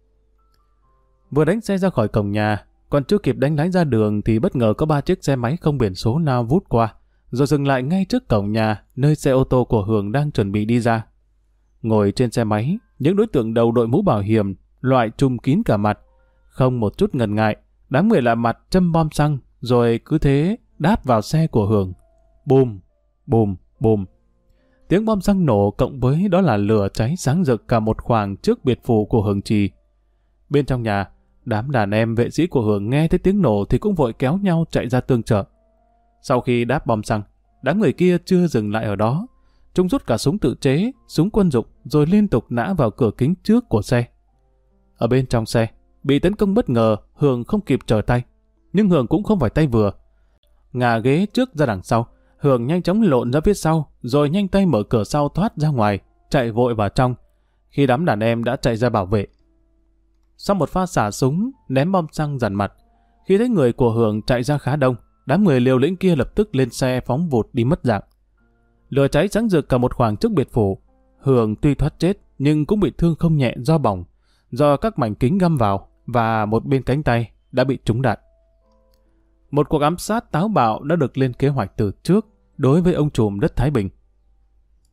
Vừa đánh xe ra khỏi cổng nhà, còn chưa kịp đánh lái ra đường thì bất ngờ có 3 chiếc xe máy không biển số nào vút qua, rồi dừng lại ngay trước cổng nhà, nơi xe ô tô của Hường đang chuẩn bị đi ra. Ngồi trên xe máy, những đối tượng đầu đội mũ bảo hiểm, loại trùm kín cả mặt, không một chút ngần ngại, đám người lạ mặt châm bom xăng, rồi cứ thế đáp vào xe của Hường. Bùm, bùm, bùm. Tiếng bom xăng nổ cộng với đó là lửa cháy sáng rực cả một khoảng trước biệt phủ của Hường Trì. Bên trong nhà, đám đàn em vệ sĩ của Hường nghe thấy tiếng nổ thì cũng vội kéo nhau chạy ra tương trợ. Sau khi đáp bom xăng, đám người kia chưa dừng lại ở đó. Chúng rút cả súng tự chế, súng quân dụng rồi liên tục nã vào cửa kính trước của xe. Ở bên trong xe, bị tấn công bất ngờ, Hường không kịp trở tay. Nhưng Hường cũng không phải tay vừa. Ngả ghế trước ra đằng sau, Hường nhanh chóng lộn ra phía sau, rồi nhanh tay mở cửa sau thoát ra ngoài, chạy vội vào trong, khi đám đàn em đã chạy ra bảo vệ. Sau một pha xả súng, ném bom xăng dằn mặt, khi thấy người của Hường chạy ra khá đông, đám người liều lĩnh kia lập tức lên xe phóng vụt đi mất dạng. Lửa cháy sáng rực cả một khoảng trước biệt phủ. Hường tuy thoát chết nhưng cũng bị thương không nhẹ do bỏng, do các mảnh kính găm vào và một bên cánh tay đã bị trúng đạn. Một cuộc ám sát táo bạo đã được lên kế hoạch từ trước đối với ông trùm đất Thái Bình.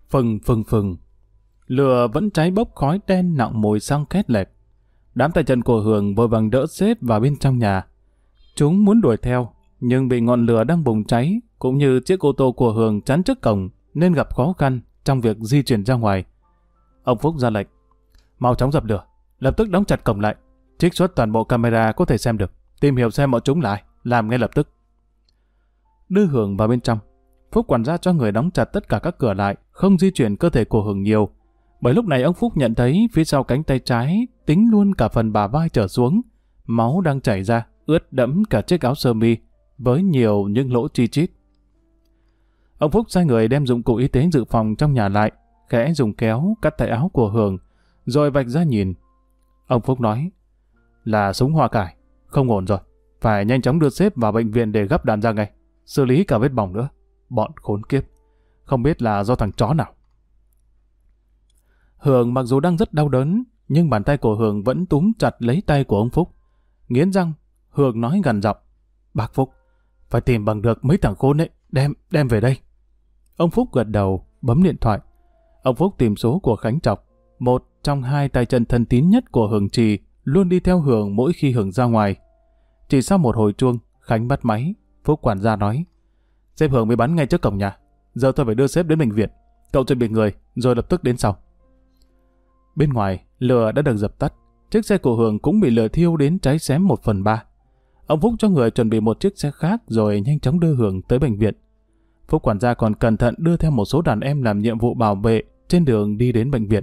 Phừng phừng phừng. Lửa vẫn cháy bốc khói đen nặng mùi xăng khét lẹt. Đám tay chân của Hường vội vàng đỡ sếp vào bên trong nhà. Chúng muốn đuổi theo, nhưng bị ngọn lửa đang bùng cháy, cũng như chiếc ô tô của Hường chắn trước cổng, nên gặp khó khăn trong việc di chuyển ra ngoài. Ông Phúc ra lệnh, mau chóng dập lửa, lập tức đóng chặt cổng lại, trích xuất toàn bộ camera có thể xem được, tìm hiểu xem bọn chúng là ai, làm ngay lập tức. Đưa Hường vào bên trong, Phúc quản gia cho người đóng chặt tất cả các cửa lại, không di chuyển cơ thể của Hường nhiều. Bởi lúc này ông Phúc nhận thấy phía sau cánh tay trái, tính luôn cả phần bả vai trở xuống, máu đang chảy ra, ướt đẫm cả chiếc áo sơ mi, với nhiều những lỗ chi chít. Ông Phúc sai người đem dụng cụ y tế dự phòng trong nhà lại, khẽ dùng kéo cắt tay áo của Hường, rồi vạch ra nhìn. Ông Phúc nói, là súng hoa cải, không ổn rồi, phải nhanh chóng đưa sếp vào bệnh viện để gấp đạn ra ngay, xử lý cả vết bỏng nữa. Bọn khốn kiếp, không biết là do thằng chó nào. Hường mặc dù đang rất đau đớn, nhưng bàn tay của Hường vẫn túm chặt lấy tay của ông Phúc. Nghiến răng, Hường nói gằn giọng, bác Phúc, phải tìm bằng được mấy thằng khốn ấy, đem về đây. Ông Phúc gật đầu, bấm điện thoại. Ông Phúc tìm số của Khánh Trọc, một trong hai tay chân thân tín nhất của Hường Trì, luôn đi theo Hường mỗi khi Hường ra ngoài. Chỉ sau một hồi chuông, Khánh bắt máy. Phúc quản gia nói, sếp Hường bị bắn ngay trước cổng nhà, giờ tôi phải đưa sếp đến bệnh viện, cậu chuẩn bị người rồi lập tức đến sau. Bên ngoài, lửa đã được dập tắt, chiếc xe của Hường cũng bị lửa thiêu đến cháy xém 1/3. Ông Phúc cho người chuẩn bị một chiếc xe khác rồi nhanh chóng đưa Hường tới bệnh viện. Phúc quản gia còn cẩn thận đưa theo một số đàn em làm nhiệm vụ bảo vệ trên đường đi đến bệnh viện.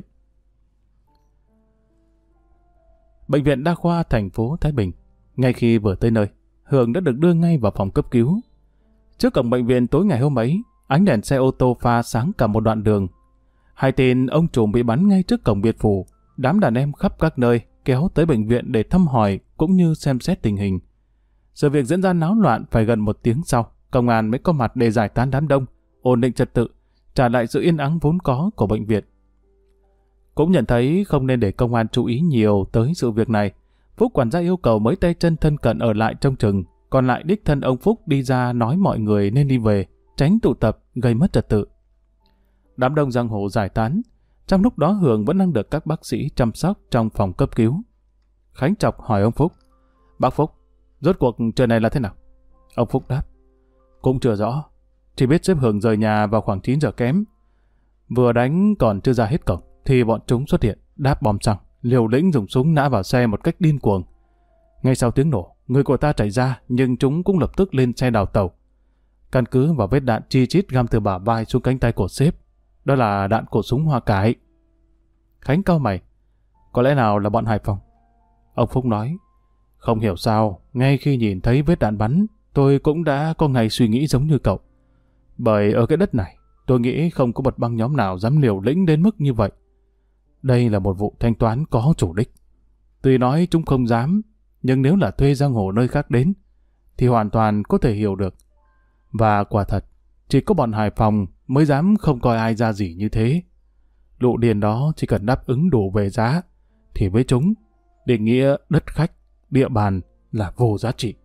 Bệnh viện Đa khoa thành phố Thái Bình. Ngay khi vừa tới nơi, Hường đã được đưa ngay vào phòng cấp cứu. Trước cổng bệnh viện tối ngày hôm ấy, ánh đèn xe ô tô pha sáng cả một đoạn đường. Hai tin ông trùm bị bắn ngay trước cổng biệt phủ, đám đàn em khắp các nơi kéo tới bệnh viện để thăm hỏi cũng như xem xét tình hình. Sự việc diễn ra náo loạn, phải gần 1 tiếng sau, công an mới có mặt để giải tán đám đông, ổn định trật tự, trả lại sự yên ắng vốn có của bệnh viện. Cũng nhận thấy không nên để công an chú ý nhiều tới sự việc này, Phúc quản gia yêu cầu mấy tay chân thân cận ở lại trông chừng, còn lại đích thân ông Phúc đi ra nói mọi người nên đi về, tránh tụ tập gây mất trật tự. Đám đông giang hồ giải tán, trong lúc đó Hường vẫn đang được các bác sĩ chăm sóc trong phòng cấp cứu. Khánh Trọc hỏi ông Phúc, bác Phúc, rốt cuộc chuyện này là thế nào? Ông Phúc đáp, cũng chưa rõ, chỉ biết sếp Hường rời nhà vào khoảng 9 giờ kém. Vừa đánh còn chưa ra hết cổng, thì bọn chúng xuất hiện, đáp bom xăng, liều lĩnh dùng súng nã vào xe một cách điên cuồng. Ngay sau tiếng nổ, người của ta chạy ra, nhưng chúng cũng lập tức lên xe đào tẩu. Căn cứ vào vết đạn chi chít găm từ bả vai xuống cánh tay của sếp, đó là đạn của súng hoa cải. Khánh cau mày, có lẽ nào là bọn Hải Phòng? Ông Phúc nói, không hiểu sao, ngay khi nhìn thấy vết đạn bắn, tôi cũng đã có ngày suy nghĩ giống như cậu. Bởi ở cái đất này, tôi nghĩ không có một băng nhóm nào dám liều lĩnh đến mức như vậy. Đây là một vụ thanh toán có chủ đích. Tuy nói chúng không dám, nhưng nếu là thuê giang hồ nơi khác đến, thì hoàn toàn có thể hiểu được. Và quả thật, chỉ có bọn Hải Phòng mới dám không coi ai ra gì như thế. Lụ điền đó chỉ cần đáp ứng đủ về giá, thì với chúng, định nghĩa đất khách, địa bàn là vô giá trị.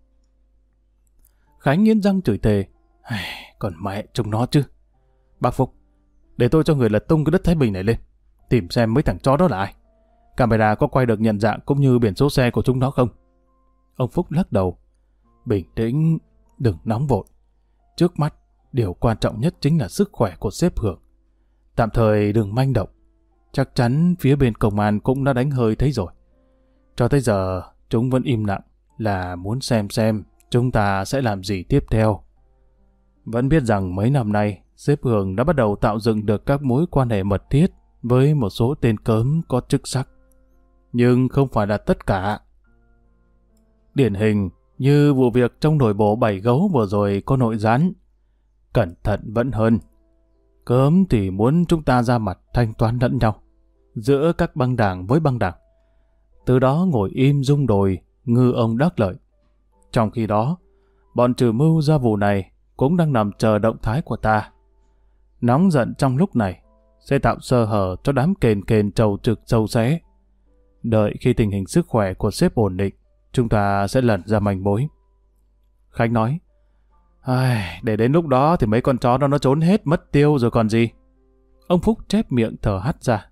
Khánh nghiến răng chửi thề, còn mẹ chúng nó chứ. Bác Phúc, để tôi cho người lật tung cái đất Thái Bình này lên, tìm xem mấy thằng chó đó là ai. Camera có quay được nhận dạng cũng như biển số xe của chúng nó không? Ông Phúc lắc đầu, bình tĩnh, đừng nóng vội. Trước mắt, điều quan trọng nhất chính là sức khỏe của sếp Hường. Tạm thời đừng manh động. Chắc chắn phía bên công an cũng đã đánh hơi thấy rồi. Cho tới giờ, chúng vẫn im lặng, là muốn xem chúng ta sẽ làm gì tiếp theo. Vẫn biết rằng mấy năm nay, sếp Hường đã bắt đầu tạo dựng được các mối quan hệ mật thiết với một số tên cớm có chức sắc. Nhưng không phải là tất cả. Điển hình như vụ việc trong nội bộ 7 gấu vừa rồi có nội gián. Cẩn thận vẫn hơn. Cớm thì muốn chúng ta ra mặt thanh toán lẫn nhau, giữa các băng đảng với băng đảng. Từ đó ngồi im rung đồi, ngư ông đắc lợi. Trong khi đó, bọn trừ mưu ra vụ này cũng đang nằm chờ động thái của ta. Nóng giận trong lúc này sẽ tạo sơ hở cho đám kền trầu trực sâu xé. Đợi khi tình hình sức khỏe của sếp ổn định, chúng ta sẽ lần ra manh mối. Khánh nói, để đến lúc đó thì mấy con chó đó nó trốn hết mất tiêu rồi còn gì. Ông Phúc chép miệng thở hắt ra.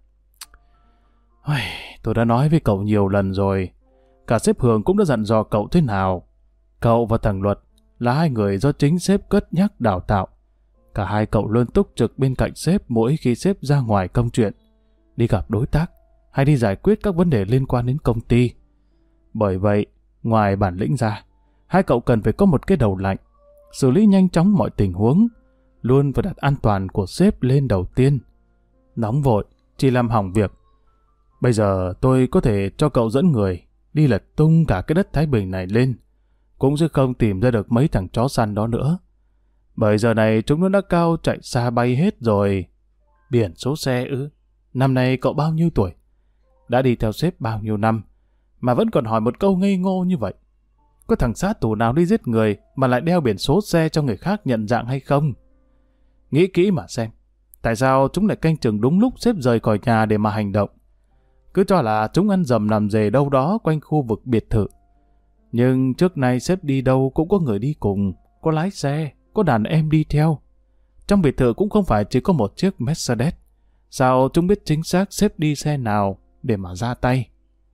Tôi đã nói với cậu nhiều lần rồi. Cả sếp Hường cũng đã dặn dò cậu thế nào. Cậu và thằng Luật là hai người do chính sếp cất nhắc đào tạo. Cả hai cậu luôn túc trực bên cạnh sếp mỗi khi sếp ra ngoài công chuyện, đi gặp đối tác hay đi giải quyết các vấn đề liên quan đến công ty. Bởi vậy, ngoài bản lĩnh ra, hai cậu cần phải có một cái đầu lạnh, xử lý nhanh chóng mọi tình huống, luôn phải đặt an toàn của sếp lên đầu tiên. Nóng vội, chỉ làm hỏng việc. Bây giờ tôi có thể cho cậu dẫn người đi lật tung cả cái đất Thái Bình này lên, cũng sẽ không tìm ra được mấy thằng chó săn đó nữa. Bởi giờ này chúng nó đã cao chạy xa bay hết rồi. Biển số xe ư? Năm nay cậu bao nhiêu tuổi? Đã đi theo sếp bao nhiêu năm mà vẫn còn hỏi một câu ngây ngô như vậy? Có thằng sát thủ nào đi giết người mà lại đeo biển số xe cho người khác nhận dạng hay không? Nghĩ kỹ mà xem, tại sao chúng lại canh chừng đúng lúc sếp rời khỏi nhà để mà hành động? Cứ cho là chúng ăn dầm nằm rề đâu đó quanh khu vực biệt thự. Nhưng trước nay sếp đi đâu cũng có người đi cùng, có lái xe, có đàn em đi theo. Trong biệt thự cũng không phải chỉ có một chiếc Mercedes. Sao chúng biết chính xác sếp đi xe nào để mà ra tay?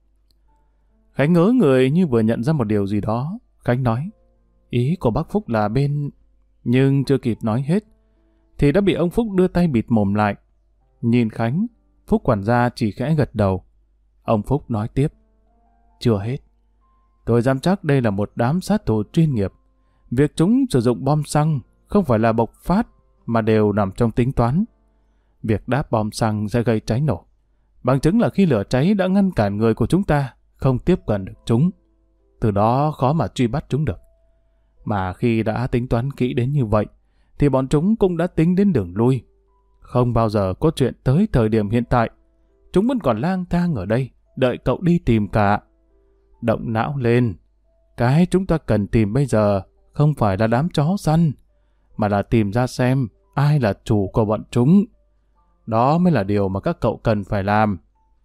Khánh ngớ người như vừa nhận ra một điều gì đó. Khánh nói, ý của bác Phúc là bên... Nhưng chưa kịp nói hết, thì đã bị ông Phúc đưa tay bịt mồm lại. Nhìn Khánh, Phúc quản gia chỉ khẽ gật đầu. Ông Phúc nói tiếp, chưa hết. Tôi dám chắc đây là một đám sát thủ chuyên nghiệp. Việc chúng sử dụng bom xăng không phải là bộc phát mà đều nằm trong tính toán. Việc đáp bom xăng sẽ gây cháy nổ. Bằng chứng là khi lửa cháy đã ngăn cản người của chúng ta không tiếp cận được chúng. Từ đó khó mà truy bắt chúng được. Mà khi đã tính toán kỹ đến như vậy, thì bọn chúng cũng đã tính đến đường lui. Không bao giờ có chuyện tới thời điểm hiện tại. Chúng vẫn còn lang thang ở đây, đợi cậu đi tìm cả. Động não lên. Cái chúng ta cần tìm bây giờ không phải là đám chó săn, mà là tìm ra xem ai là chủ của bọn chúng. Đó mới là điều mà các cậu cần phải làm.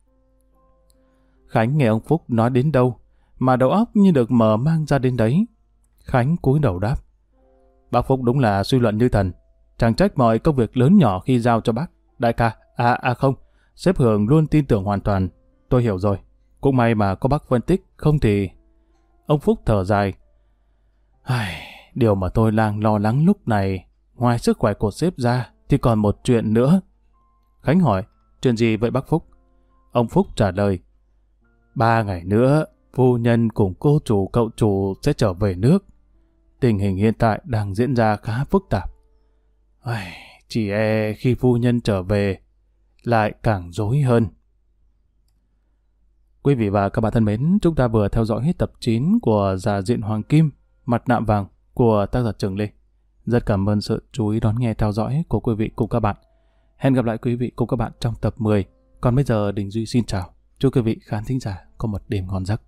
Khánh nghe ông Phúc nói đến đâu, mà đầu óc như được mở mang ra đến đấy. Khánh cúi đầu đáp, bác Phúc đúng là suy luận như thần. Chẳng trách mọi công việc lớn nhỏ khi giao cho bác. Đại ca, không, sếp Hường luôn tin tưởng hoàn toàn. Tôi hiểu rồi. Cũng may mà có bác phân tích, không thì... Ông Phúc thở dài. Điều mà tôi đang lo lắng lúc này, ngoài sức khỏe của sếp ra, thì còn một chuyện nữa. Khánh hỏi, chuyện gì vậy bác Phúc? Ông Phúc trả lời, 3 ngày nữa, phu nhân cùng cô chủ cậu chủ sẽ trở về nước. Tình hình hiện tại đang diễn ra khá phức tạp. Chỉ e khi phu nhân trở về, lại càng rối hơn. Quý vị và các bạn thân mến, chúng ta vừa theo dõi hết tập 9 của Già Diện Hoàng Kim, Mặt Nạ Vàng của tác giả Trường Lê. Rất cảm ơn sự chú ý đón nghe theo dõi của quý vị cùng các bạn. Hẹn gặp lại quý vị cùng các bạn trong tập 10. Còn bây giờ Đình Duy xin chào. Chúc quý vị khán thính giả có một đêm ngon giấc.